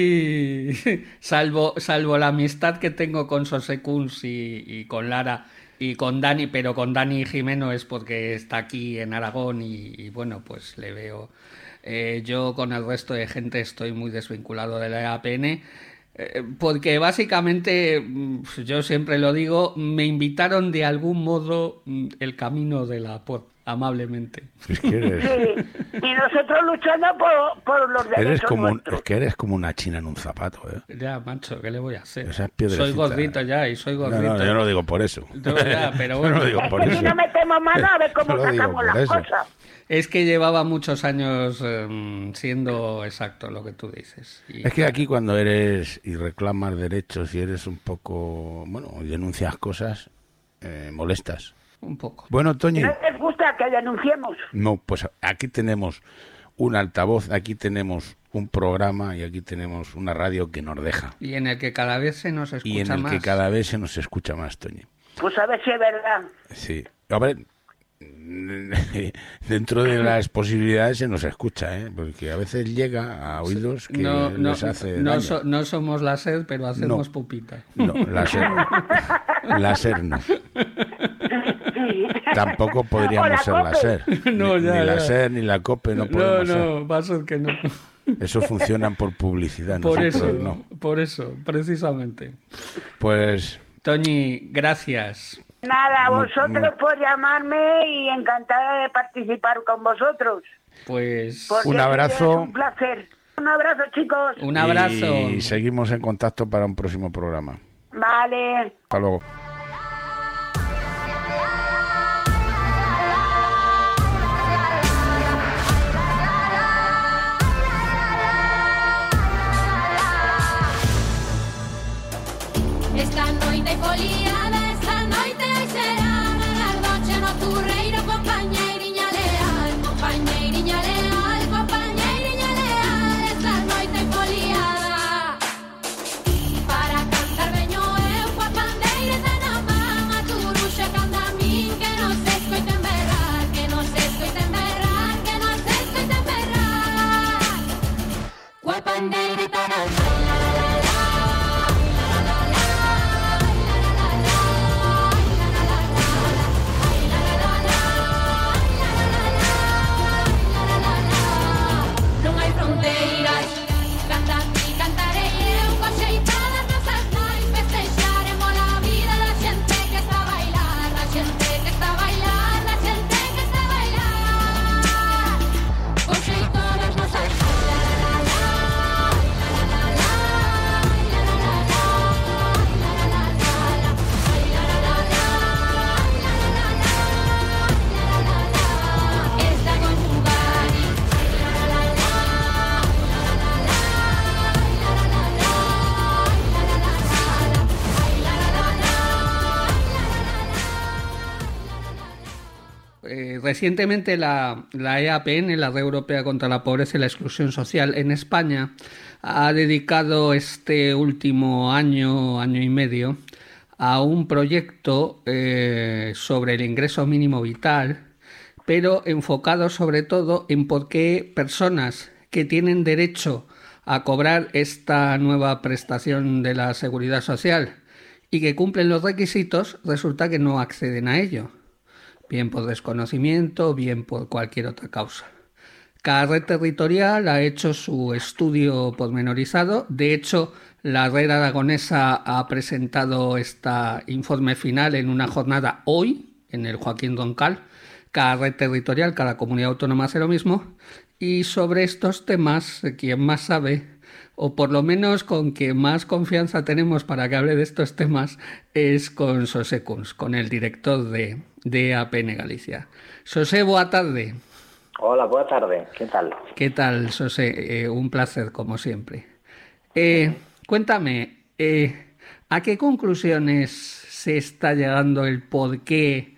Estoy, salvo, salvo la amistad que tengo con Sosecuns y, y con Lara y con Dani, pero con Dani Jimeno es porque está aquí en Aragón y, y bueno, pues le veo. Eh, yo con el resto de gente estoy muy desvinculado de la A P N. eh, Porque básicamente, mm, yo siempre lo digo, me invitaron de algún modo mm, el camino de la por amablemente. Es que eres, Sí, y nosotros luchando por, por los derechos eres como un- nuestros. es que eres como una china en un zapato, ¿eh? Ya, macho, ¿qué le voy a hacer? Esa es piedrecita. Soy gordito ya y soy No, gordito. no, yo no lo digo por eso. No, ya, pero Yo bueno. no lo digo por Es que eso. si no metemos mano a ver cómo Yo lo digo sacamos por las eso. cosas. Es que llevaba muchos años eh, siendo exacto lo que tú dices. Y, Es que aquí cuando eres y reclamas derechos y eres un poco, bueno, y denuncias cosas, eh, molestas. un poco. Bueno, Toñi, ¿No les gusta que denunciemos? no, pues aquí tenemos un altavoz, aquí tenemos un programa y aquí tenemos una radio que nos deja. Y en el que cada vez se nos escucha Y en el más. que cada vez se nos escucha más, Toñi. Pues a ver si es verdad. Sí. A ver, dentro de las posibilidades se nos escucha, ¿eh? Porque a veces llega a oídos que No, no, les hace no, daño. so- no somos la SER, pero hacemos No. pupita. No, láser. Láser no. Tampoco O podríamos la ser COPE. láser. No, ni, ya, ni ya. la SER ni la COPE no No, podemos ser. no, va a ser que no. Eso funcionan por publicidad, Por nosotros eso, no. por eso, precisamente. Pues Toñi, gracias. Nada, Mu- vosotros mu- por llamarme y encantada de participar con vosotros. Pues Porque Un abrazo. Es un placer. Un abrazo, chicos. un abrazo. y seguimos en contacto para un próximo programa. Vale. Hasta luego. Esta noite foliada, esta noite será a noche nocturreiro, compañeiriña leal, compañeiriña leal, compañeiriña leal, esta noite foliada. Para cantar veño eu coa pandeireta na man, a turuxa canta a min, que non se escoiten berrar, que non se escoiten berrar, que non se escoiten berrar. Coa pandeireta na man. Non hai fronteiras, canta ti, cantarei eu, coas xeitadas nosas nais, festexaremos a vida da xente que está a bailar, da xente que está a bailar, da xente que está a bailar, coas xeitadas nosas esta conjugari. Eh, recientemente la, la E A P N, la Red Europea contra la Pobreza y la Exclusión Social en España, ha dedicado este último año, año y medio, a un proyecto eh, sobre el ingreso mínimo vital, pero enfocado sobre todo en por qué personas que tienen derecho a cobrar esta nueva prestación de la Seguridad Social y que cumplen los requisitos, resulta que no acceden a ello, bien por desconocimiento, bien por cualquier otra causa. Cada red territorial ha hecho su estudio pormenorizado. De hecho, la red aragonesa ha presentado este informe final en una jornada hoy, en el Joaquín Roncal. Cada red territorial, cada comunidad autónoma hace lo mismo. Y sobre estos temas, quien más sabe, o por lo menos con quien más confianza tenemos para que hable de estos temas, es con Xosé Kunz, con el director de, de E A P N Galicia. Xosé, boa tarde. Hola, boa tarde. ¿Qué tal? ¿Qué tal, Xosé? Eh, un placer, como siempre. Eh, cuéntame, eh, ¿a qué conclusiones se está llegando el por qué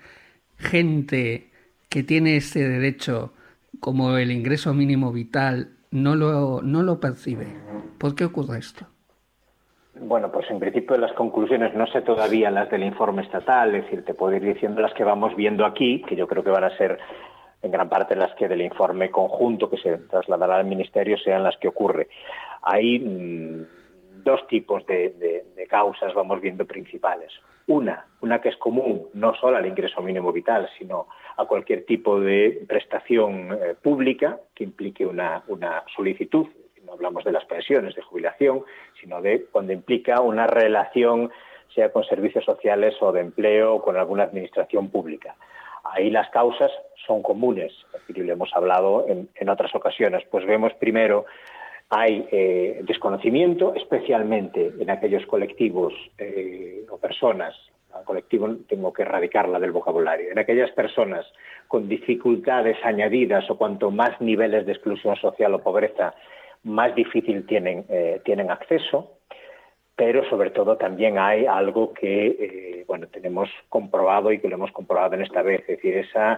gente que tiene ese derecho, como el ingreso mínimo vital, no lo, no lo percibe? ¿Por qué ocurre esto? Bueno, pues en principio las conclusiones no sé todavía las del informe estatal, es decir, te puedo ir diciendo las que vamos viendo aquí, que yo creo que van a ser en gran parte las que del informe conjunto que se trasladará al Ministerio sean las que ocurre. Hay mmm, dos tipos de, de, de causas, vamos viendo, principales. Una, una que es común no solo al ingreso mínimo vital, sino a cualquier tipo de prestación eh, pública que implique una, una solicitud. No hablamos de las pensiones de jubilación, sino de cuando implica una relación, sea con servicios sociales o de empleo o con alguna administración pública. ahí las causas son comunes, y lo hemos hablado en, en otras ocasiones. Pues vemos primero, hay eh, desconocimiento, especialmente en aquellos colectivos eh, o personas, al colectivo tengo que erradicarla del vocabulario, en aquellas personas con dificultades añadidas o cuanto más niveles de exclusión social o pobreza, más difícil tienen, eh, tienen acceso. Pero sobre todo también hay algo que eh, bueno, tenemos comprobado y que lo hemos comprobado en esta vez, es decir, esa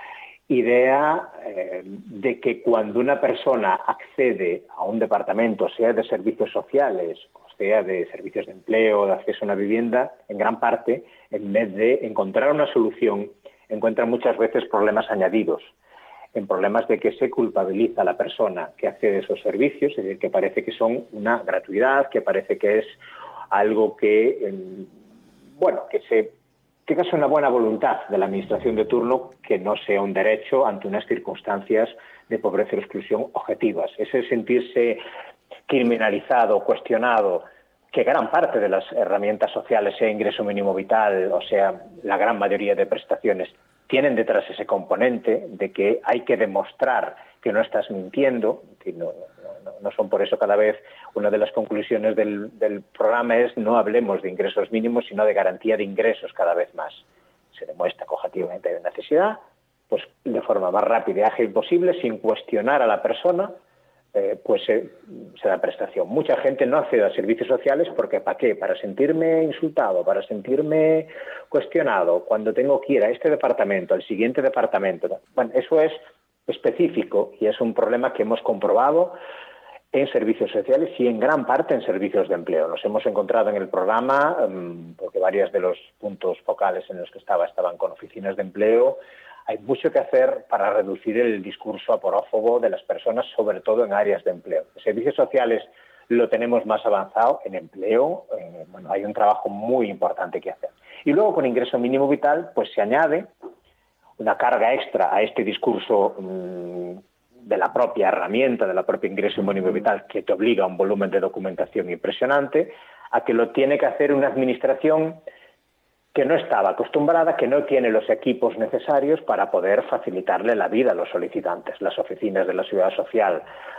idea eh, de que cuando una persona accede a un departamento, sea de servicios sociales, o sea de servicios de empleo, de acceso a una vivienda, en gran parte, en vez de encontrar una solución, encuentra muchas veces problemas añadidos, en problemas de que se culpabiliza a la persona que accede a esos servicios, es decir, que parece que son una gratuidad, que parece que es algo que, eh, bueno, que se que es una buena voluntad de la administración de turno, que no sea un derecho ante unas circunstancias de pobreza y exclusión objetivas. Ese sentirse criminalizado, cuestionado, que gran parte de las herramientas sociales, sea ingreso mínimo vital, o sea, la gran mayoría de prestaciones, tienen detrás ese componente de que hay que demostrar que no estás mintiendo, que no, no, no son por eso cada vez una de las conclusiones del, del programa es no hablemos de ingresos mínimos, sino de garantía de ingresos cada vez más. Se demuestra que objetivamente hay necesidad, pues de forma más rápida y ágil posible, sin cuestionar a la persona, eh, pues eh, se da prestación. Mucha gente no accede a servicios sociales porque ¿para qué? Para sentirme insultado, para sentirme cuestionado, cuando tengo que ir a este departamento, al siguiente departamento. Bueno, eso es específico y es un problema que hemos comprobado en servicios sociales y en gran parte en servicios de empleo. Nos hemos encontrado en el programa, porque varios de los puntos focales en los que estaba estaban con oficinas de empleo. Hay mucho que hacer para reducir el discurso aporófobo de las personas, sobre todo en áreas de empleo. En servicios sociales lo tenemos más avanzado, en empleo eh, bueno, hay un trabajo muy importante que hacer. Y luego con ingreso mínimo vital pues se añade una carga extra a este discurso mmm, de la propia herramienta, de la propia ingreso mínimo vital, que te obliga a un volumen de documentación impresionante, a que lo tiene que hacer una administración que no estaba acostumbrada, que no tiene los equipos necesarios para poder facilitarle la vida a los solicitantes. Las oficinas de la Seguridad Social,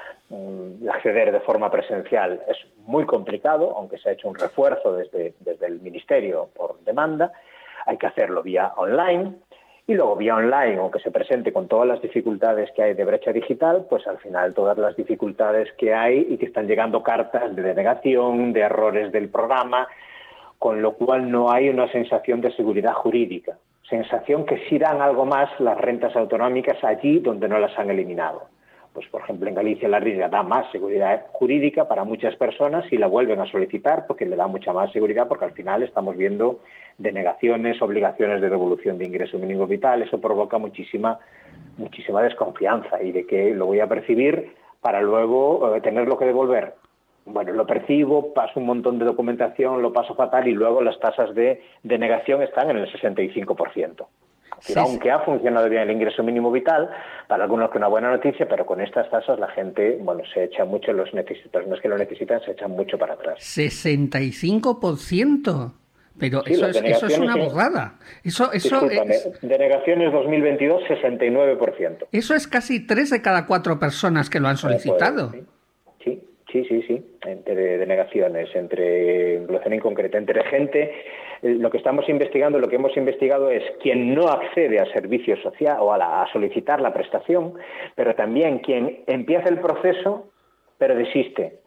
mmm, acceder de forma presencial es muy complicado, aunque se ha hecho un refuerzo desde, desde el Ministerio por demanda, hay que hacerlo vía online. Y luego vía online, aunque se presente con todas las dificultades que hay de brecha digital, pues al final todas las dificultades que hay y que están llegando cartas de denegación, de errores del programa, con lo cual no hay una sensación de seguridad jurídica. Sensación que sí dan algo más las rentas autonómicas allí donde no las han eliminado. Pues por ejemplo en Galicia la Renta da más seguridad jurídica para muchas personas y la vuelven a solicitar porque le da mucha más seguridad, porque al final estamos viendo denegaciones, obligaciones de devolución de ingreso mínimo vital. Eso provoca muchísima, muchísima desconfianza y de que lo voy a percibir para luego eh, tenerlo que devolver. Bueno, lo percibo, paso un montón de documentación, lo paso fatal y luego las tasas de denegación están en el sesenta y cinco por ciento. Sí, aunque sí. Ha funcionado bien el ingreso mínimo vital, para algunos que una buena noticia, pero con estas tasas la gente, bueno, se echa mucho, los personas que lo necesitan se echan mucho para atrás. sesenta y cinco por ciento. Pero sí, eso, es, eso es una borrada. Eso, eso es... Denegaciones dos mil veintidós, sesenta y nueve por ciento. Eso es casi tres de cada cuatro personas que lo han solicitado. Sí, sí, sí, sí. Entre denegaciones, entre población en concreto, entre gente. Lo que estamos investigando, lo que hemos investigado es quien no accede a servicios sociales o a, la, a solicitar la prestación, pero también quien empieza el proceso pero desiste.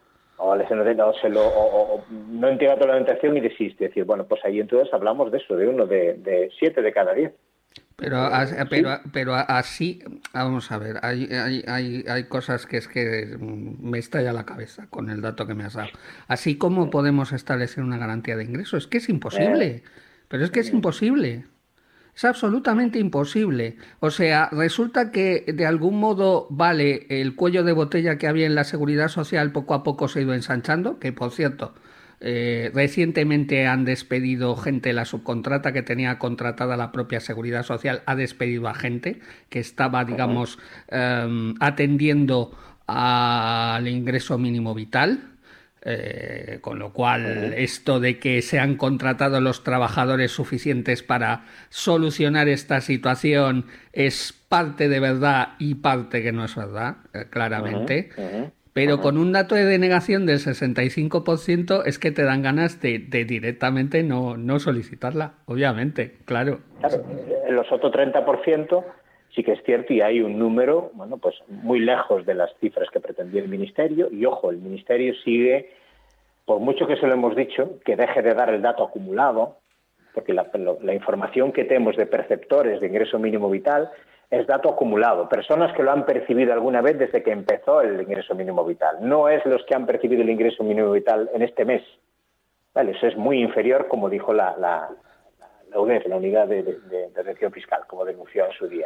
O, se lo, o, se lo, o, o no entiende toda la orientación y desiste. Es decir, bueno, pues ahí entonces hablamos de eso, de uno de, de siete de cada diez. Pero, pero, pero así, vamos a ver, hay, hay, hay, hay cosas que es que me estalla la cabeza con el dato que me has dado. Así como podemos establecer una garantía de ingreso, es que es imposible, pero es que es imposible. Es absolutamente imposible. O sea, resulta que de algún modo, vale, el cuello de botella que había en la seguridad social poco a poco se ha ido ensanchando, que por cierto, eh, recientemente han despedido gente, la subcontrata que tenía contratada la propia seguridad social ha despedido a gente que estaba, digamos, eh, atendiendo al ingreso mínimo vital. Eh, con lo cual, esto de que se han contratado los trabajadores suficientes para solucionar esta situación es parte de verdad y parte que no es verdad, eh, claramente. Uh-huh, uh-huh, pero uh-huh. Con un dato de denegación del sesenta y cinco por ciento es que te dan ganas de, de directamente no, no solicitarla, obviamente, claro. Claro, los otros treinta por ciento sí que es cierto y hay un número, bueno, pues muy lejos de las cifras que pretendía el Ministerio. Y ojo, el Ministerio sigue, por mucho que se lo hemos dicho, que deje de dar el dato acumulado, porque la, la información que tenemos de perceptores de ingreso mínimo vital es dato acumulado, personas que lo han percibido alguna vez desde que empezó el ingreso mínimo vital. No es los que han percibido el ingreso mínimo vital en este mes. Vale, eso es muy inferior, como dijo la, la, la U D E F, la Unidad de, de, de Detención Fiscal, como denunció en su día.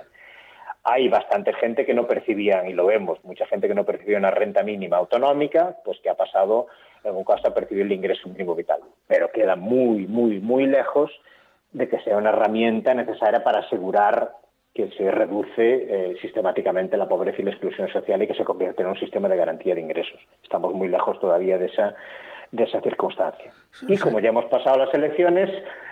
Hay bastante gente que no percibía, y lo vemos, mucha gente que no percibía una renta mínima autonómica, pues que ha pasado, en algún caso, a percibir el ingreso mínimo vital. Pero queda muy, muy, muy lejos de que sea una herramienta necesaria para asegurar que se reduce eh, sistemáticamente la pobreza y la exclusión social y que se convierte en un sistema de garantía de ingresos. Estamos muy lejos todavía de esa, de esa circunstancia. Y como ya hemos pasado las elecciones,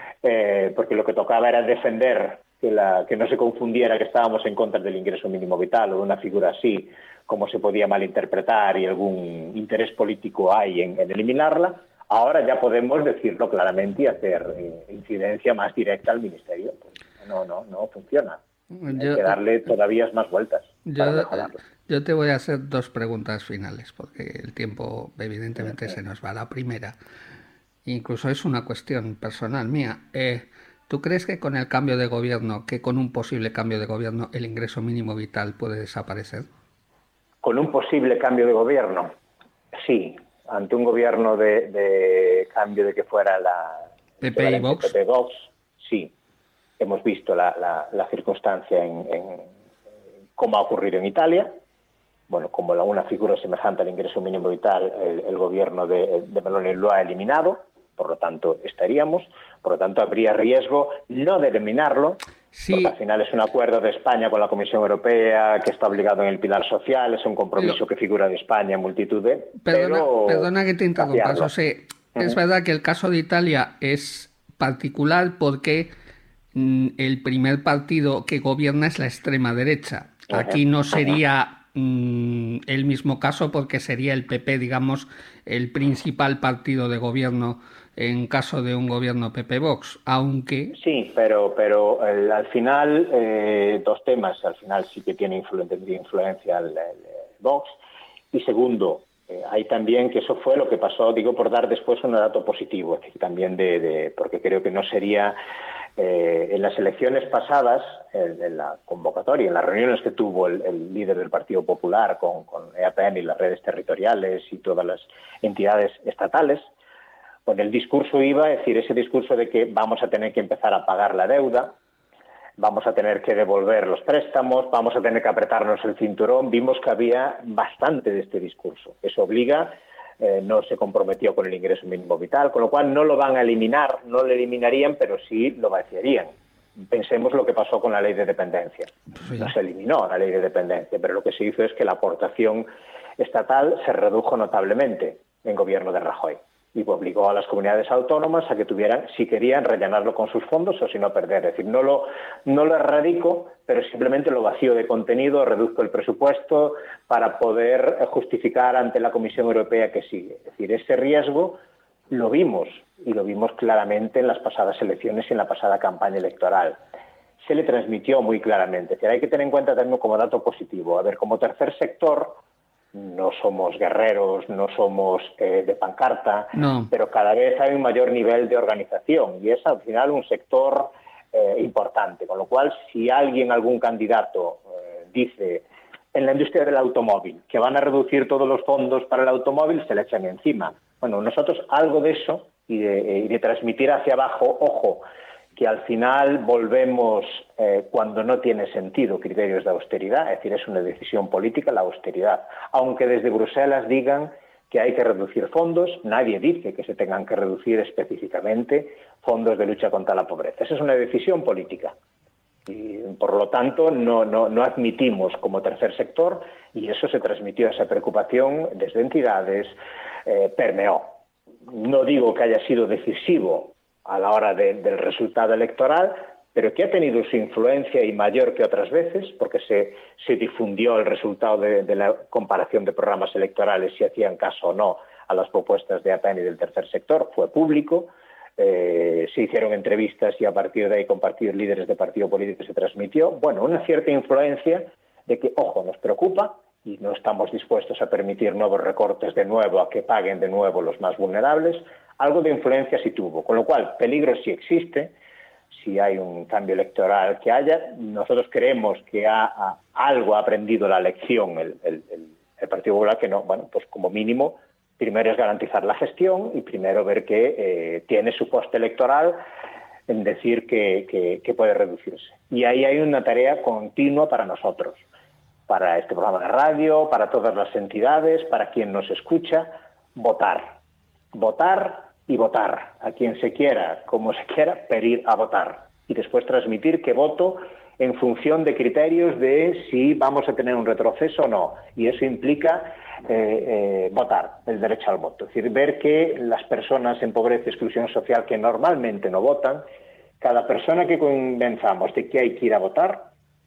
eh, porque lo que tocaba era defender que, la, que no se confundiera que estábamos en contra del ingreso mínimo vital o de una figura así, como se podía malinterpretar y algún interés político hay en, en eliminarla, ahora ya podemos decirlo claramente y hacer eh, incidencia más directa al Ministerio. Pues no, no, no funciona. Hay yo, que darle todavía más vueltas yo, para mejorarlo. Yo te voy a hacer dos preguntas finales, porque el tiempo evidentemente sí, sí. se nos va. La primera, incluso es una cuestión personal mía. Eh, ¿Tú crees que con el cambio de gobierno, que con un posible cambio de gobierno, el ingreso mínimo vital puede desaparecer? Con un posible cambio de gobierno, sí. Ante un gobierno de, de cambio de que fuera la P P y Vox, P P Vox, sí. Hemos visto la, la, la circunstancia en, en, en cómo ha ocurrido en Italia. Bueno, como la, una figura semejante al ingreso mínimo vital, el, el gobierno de, de Meloni lo ha eliminado, por lo tanto estaríamos, por lo tanto habría riesgo no de eliminarlo, sí. Porque al final es un acuerdo de España con la Comisión Europea que está obligado en el pilar social, es un compromiso lo... que figura de España en multitud de... Perdona, pero... perdona que te interrumpa, José. Uh-huh. Es verdad que el caso de Italia es particular porque el primer partido que gobierna es la extrema derecha. Aquí no sería mm, el mismo caso porque sería el P P, digamos, el principal partido de gobierno en caso de un gobierno P P-Vox, aunque... Sí, pero pero el, al final, eh, dos temas. Al final sí que tiene influencia, influencia el, el, el Vox. Y segundo, eh, hay también que eso fue lo que pasó, digo, por dar después un dato positivo, es decir, también de, de porque creo que no sería... Eh, en las elecciones pasadas, en, en la convocatoria, en las reuniones que tuvo el, el líder del Partido Popular con, con E A P N y las redes territoriales y todas las entidades estatales, pues el discurso iba, es decir, ese discurso de que vamos a tener que empezar a pagar la deuda, vamos a tener que devolver los préstamos, vamos a tener que apretarnos el cinturón. Vimos que había bastante de este discurso. Eso obliga... Eh, no se comprometió con el ingreso mínimo vital, con lo cual no lo van a eliminar, no lo eliminarían, pero sí lo vaciarían. Pensemos lo que pasó con la ley de dependencia. Sí. No se eliminó la ley de dependencia, pero lo que se hizo es que la aportación estatal se redujo notablemente en gobierno de Rajoy y obligó a las comunidades autónomas a que tuvieran, si querían, rellenarlo con sus fondos o si no perder. Es decir, no lo, no lo erradico, pero simplemente lo vacío de contenido, reduzco el presupuesto para poder justificar ante la Comisión Europea que sigue. Es decir, ese riesgo lo vimos y lo vimos claramente en las pasadas elecciones y en la pasada campaña electoral. Se le transmitió muy claramente. Es decir, hay que tener en cuenta también como dato positivo. A ver, como tercer sector... No somos guerreros, no somos eh, de pancarta, no. Pero cada vez hay un mayor nivel de organización y es al final un sector eh, importante. Con lo cual, si alguien, algún candidato, eh, dice en la industria del automóvil que van a reducir todos los fondos para el automóvil, se le echan encima. Bueno, nosotros algo de eso y de, y de transmitir hacia abajo, ojo, que al final volvemos, eh, cuando no tiene sentido, criterios de austeridad, es decir, es una decisión política la austeridad. Aunque desde Bruselas digan que hay que reducir fondos, nadie dice que se tengan que reducir específicamente fondos de lucha contra la pobreza. Esa es una decisión política. Y, por lo tanto, no, no, no admitimos como tercer sector, y eso se transmitió, esa preocupación desde entidades, eh, permeó. No digo que haya sido decisivo a la hora de, del resultado electoral, pero que ha tenido su influencia y mayor que otras veces, porque se, se difundió el resultado de, de la comparación de programas electorales, si hacían caso o no a las propuestas de A P N y del tercer sector, fue público. Eh, se hicieron entrevistas y a partir de ahí con partidos líderes de partido político se transmitió. Bueno, una cierta influencia de que, ojo, nos preocupa y no estamos dispuestos a permitir nuevos recortes de nuevo, a que paguen de nuevo los más vulnerables. Algo de influencia sí tuvo, con lo cual peligro sí existe. Si hay un cambio electoral que haya, nosotros creemos que ha, ha, algo ha aprendido la lección el, el, el, el Partido Popular, que no, bueno, pues como mínimo primero es garantizar la gestión y primero ver que eh, tiene su coste electoral en decir que, que, que puede reducirse. Y ahí hay una tarea continua para nosotros, para este programa de radio, para todas las entidades, para quien nos escucha, votar. Votar y votar. A quien se quiera, como se quiera, pedir a votar. Y después transmitir que voto en función de criterios de si vamos a tener un retroceso o no. Y eso implica eh, eh, votar, el derecho al voto. Es decir, ver que las personas en pobreza y exclusión social que normalmente no votan, cada persona que convenzamos de que hay que ir a votar,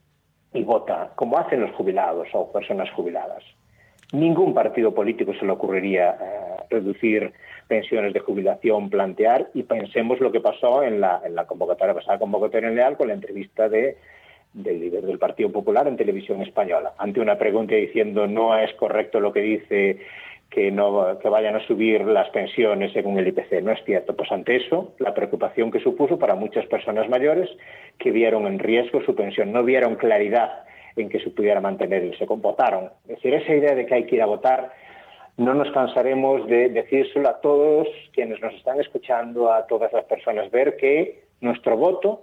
y vota, como hacen los jubilados o personas jubiladas. Ningún partido político se le ocurriría eh, reducir pensiones de jubilación, plantear, y pensemos lo que pasó en la, en la convocatoria pasada, convocatoria en Leal, con la entrevista de del líder del Partido Popular en televisión española, ante una pregunta diciendo no es correcto lo que dice que no que vayan a subir las pensiones según el I P C. No es cierto. Pues ante eso, la preocupación que supuso para muchas personas mayores que vieron en riesgo su pensión, no vieron claridad en que se pudiera mantener y se votaron. Es decir, esa idea de que hay que ir a votar, no nos cansaremos de decírselo a todos quienes nos están escuchando, a todas las personas, ver que nuestro voto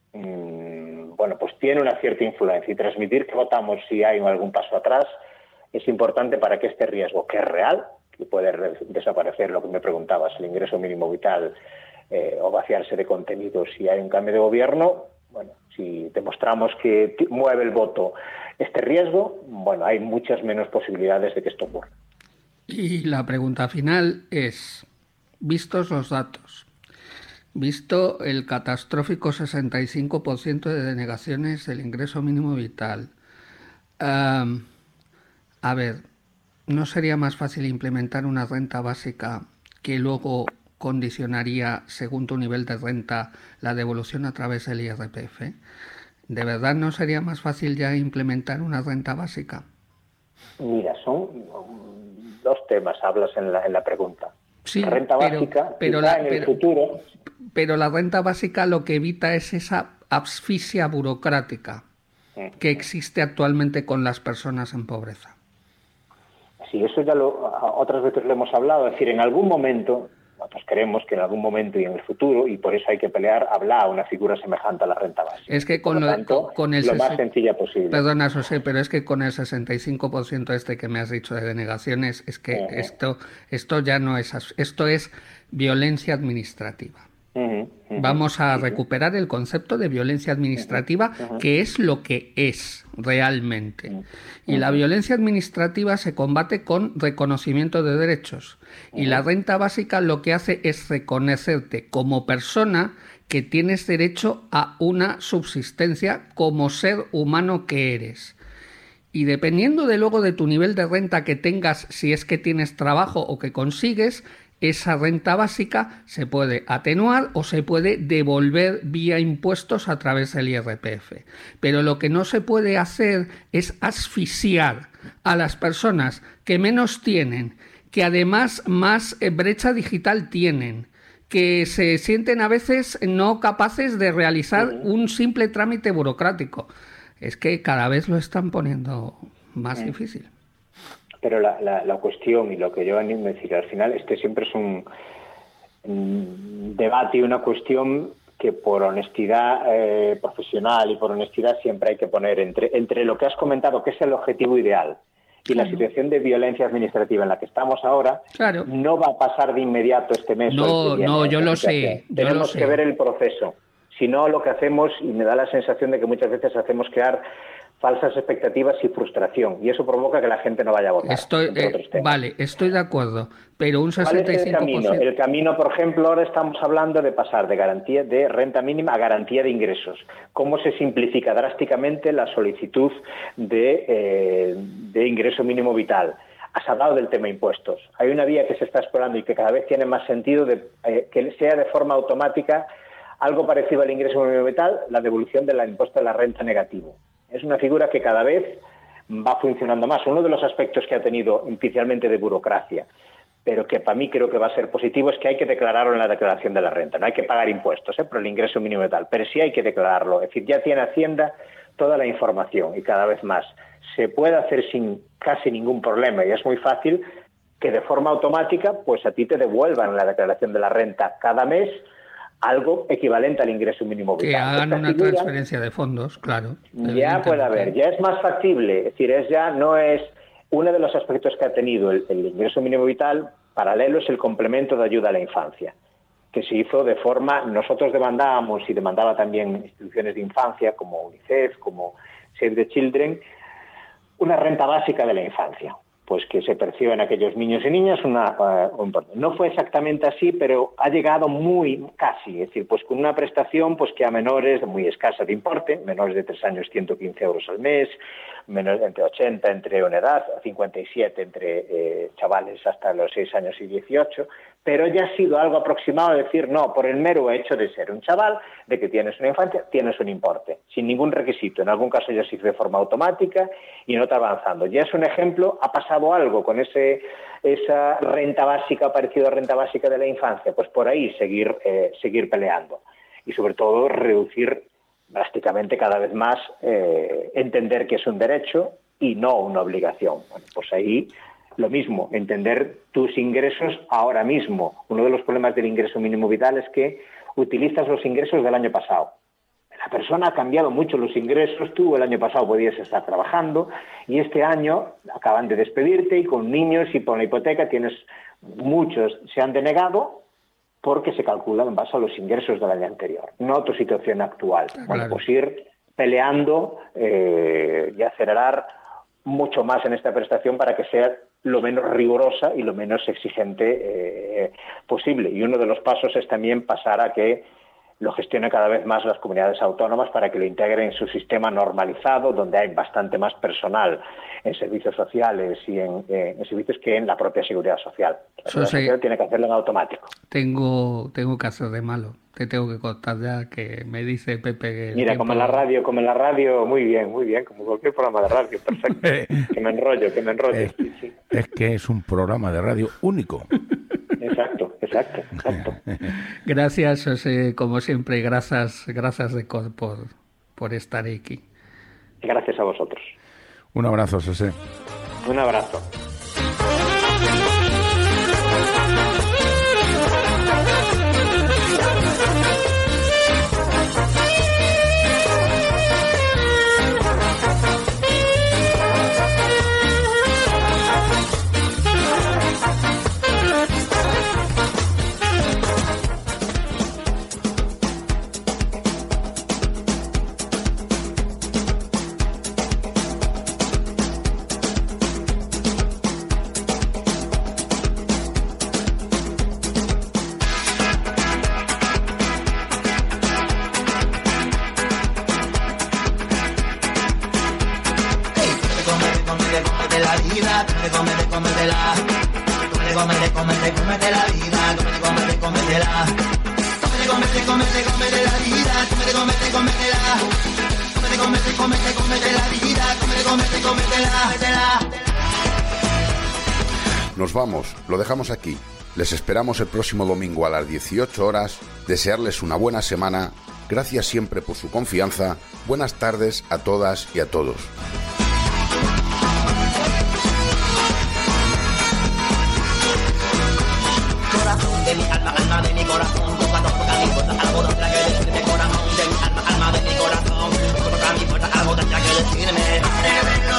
mmm, bueno, pues tiene una cierta influencia, y transmitir que votamos si hay algún paso atrás es importante para que este riesgo, que es real, que puede desaparecer, lo que me preguntabas, el ingreso mínimo vital eh, o vaciarse de contenido si hay un cambio de gobierno. Bueno, si demostramos que mueve el voto este riesgo, bueno, hay muchas menos posibilidades de que esto ocurra. Y la pregunta final es, vistos los datos, visto el catastrófico sesenta y cinco por ciento de denegaciones del ingreso mínimo vital, um, a ver, ¿no sería más fácil implementar una renta básica que luego condicionaría, según tu nivel de renta, la devolución a través del I R P F? ¿De verdad no sería más fácil ya implementar una renta básica? Mira, son dos temas, hablas en la, en la pregunta. Sí, la renta pero, básica, pero, la, en el pero, futuro... pero la renta básica lo que evita es esa asfixia burocrática que existe actualmente con las personas en pobreza. Sí, eso ya lo, otras veces lo hemos hablado, es decir, en algún momento, nosotros creemos que en algún momento y en el futuro, y por eso hay que pelear, hablar una figura semejante a la renta básica. Es que con, lo, lo, tanto, con el lo más sencilla posible. Perdona, José, pero es que con el sesenta y cinco por ciento este que me has dicho de denegaciones, es que uh-huh. esto, esto ya no es, esto es violencia administrativa. Uh-huh, uh-huh, Vamos a uh-huh. recuperar el concepto de violencia administrativa, uh-huh, que es lo que es realmente. Uh-huh. Y la violencia administrativa se combate con reconocimiento de derechos. Uh-huh. Y la renta básica lo que hace es reconocerte como persona que tienes derecho a una subsistencia como ser humano que eres. Y dependiendo de luego de tu nivel de renta que tengas, si es que tienes trabajo o que consigues, esa renta básica se puede atenuar o se puede devolver vía impuestos a través del I R P F. Pero lo que no se puede hacer es asfixiar a las personas que menos tienen, que además más brecha digital tienen, que se sienten a veces no capaces de realizar un simple trámite burocrático. Es que cada vez lo están poniendo más sí. difícil. Pero la, la, la cuestión y lo que yo animo a decir, al final este siempre es un, un debate y una cuestión que por honestidad eh, profesional y por honestidad siempre hay que poner entre, entre lo que has comentado, que es el objetivo ideal, y claro. la situación de violencia administrativa en la que estamos ahora, claro. no va a pasar de inmediato este mes. No, no, yo lo sé. Yo Tenemos lo sé. que ver el proceso. Si no, lo que hacemos, y me da la sensación de que muchas veces hacemos crear falsas expectativas y frustración, y eso provoca que la gente no vaya a votar. Estoy, eh, vale, estoy de acuerdo, pero un sesenta y cinco por ciento... ¿Cuál es el camino? El camino, por ejemplo, ahora estamos hablando de pasar de garantía de renta mínima a garantía de ingresos. ¿Cómo se simplifica drásticamente la solicitud de, eh, de ingreso mínimo vital? Has hablado del tema impuestos. Hay una vía que se está explorando y que cada vez tiene más sentido, de, eh, que sea de forma automática algo parecido al ingreso mínimo vital, la devolución del impuesto de la renta negativo. Es una figura que cada vez va funcionando más. Uno de los aspectos que ha tenido inicialmente de burocracia, pero que para mí creo que va a ser positivo, es que hay que declararlo en la declaración de la renta. No hay que pagar impuestos ¿eh? por el ingreso mínimo vital, pero sí hay que declararlo. Es decir, ya tiene Hacienda toda la información y cada vez más. Se puede hacer sin casi ningún problema y es muy fácil que de forma automática pues a ti te devuelvan en la declaración de la renta cada mes algo equivalente al ingreso mínimo vital. Que hagan una figura, transferencia de fondos, claro. Ya puede haber, ya es más factible, es decir, es ya no es uno de los aspectos que ha tenido el, el ingreso mínimo vital paralelo es el complemento de ayuda a la infancia, que se hizo de forma, nosotros demandábamos y demandaba también instituciones de infancia como UNICEF, como Save the Children, una renta básica de la infancia, pues que se percibe en aquellos niños y niñas una uh, un, no fue exactamente así, pero ha llegado muy casi, es decir, pues con una prestación pues que a menores muy escasa de importe, menores de tres años ciento quince euros al mes, menores entre ochenta entre una edad, cincuenta y siete entre eh, chavales hasta los seis años y dieciocho, pero ya ha sido algo aproximado a decir, no, por el mero hecho de ser un chaval, de que tienes una infancia, tienes un importe, sin ningún requisito. En algún caso ya se hizo de forma automática y no está avanzando. Ya es un ejemplo, ha pasado algo con ese esa renta básica, parecido a renta básica de la infancia, pues por ahí seguir, eh, seguir peleando. Y sobre todo reducir drásticamente cada vez más, eh, entender que es un derecho y no una obligación. Bueno, pues ahí... Lo mismo, entender tus ingresos ahora mismo. Uno de los problemas del ingreso mínimo vital es que utilizas los ingresos del año pasado. La persona ha cambiado mucho los ingresos, tú el año pasado podías estar trabajando y este año acaban de despedirte y con niños y con la hipoteca tienes muchos, se han denegado porque se calculan en base a los ingresos del año anterior, no a tu situación actual. Claro. Bueno, pues ir peleando eh, y acelerar mucho más en esta prestación para que sea lo menos rigurosa y lo menos exigente eh, posible. Y uno de los pasos es también pasar a que lo gestionen cada vez más las comunidades autónomas para que lo integren en su sistema normalizado, donde hay bastante más personal en servicios sociales y en, eh, en servicios que en la propia seguridad social. La seguridad sí. social tiene que hacerlo en automático. Tengo, tengo que hacer de malo. Te tengo que contar ya que me dice Pepe que... Mira, tiempo... como en la radio, como en la radio, muy bien, muy bien, como cualquier programa de radio, perfecto. Que me enrollo, que me enrollo. Es, sí, sí. es que es un programa de radio único. Exacto, exacto, exacto. Gracias, José, como siempre, gracias, gracias de cor por, por estar aquí. Gracias a vosotros. Un abrazo, José. Un abrazo. Nos vamos, lo dejamos aquí. Les esperamos el próximo domingo a las dieciocho horas. Desearles una buena semana. Gracias siempre por su confianza. Buenas tardes a todas y a todos. Corazón de mi alma, alma de mi corazón, toca, toca mi puerta, algo de otra que decirme, corazón de mi alma, alma de mi corazón, toca mi puerta, algo de otra que decirme.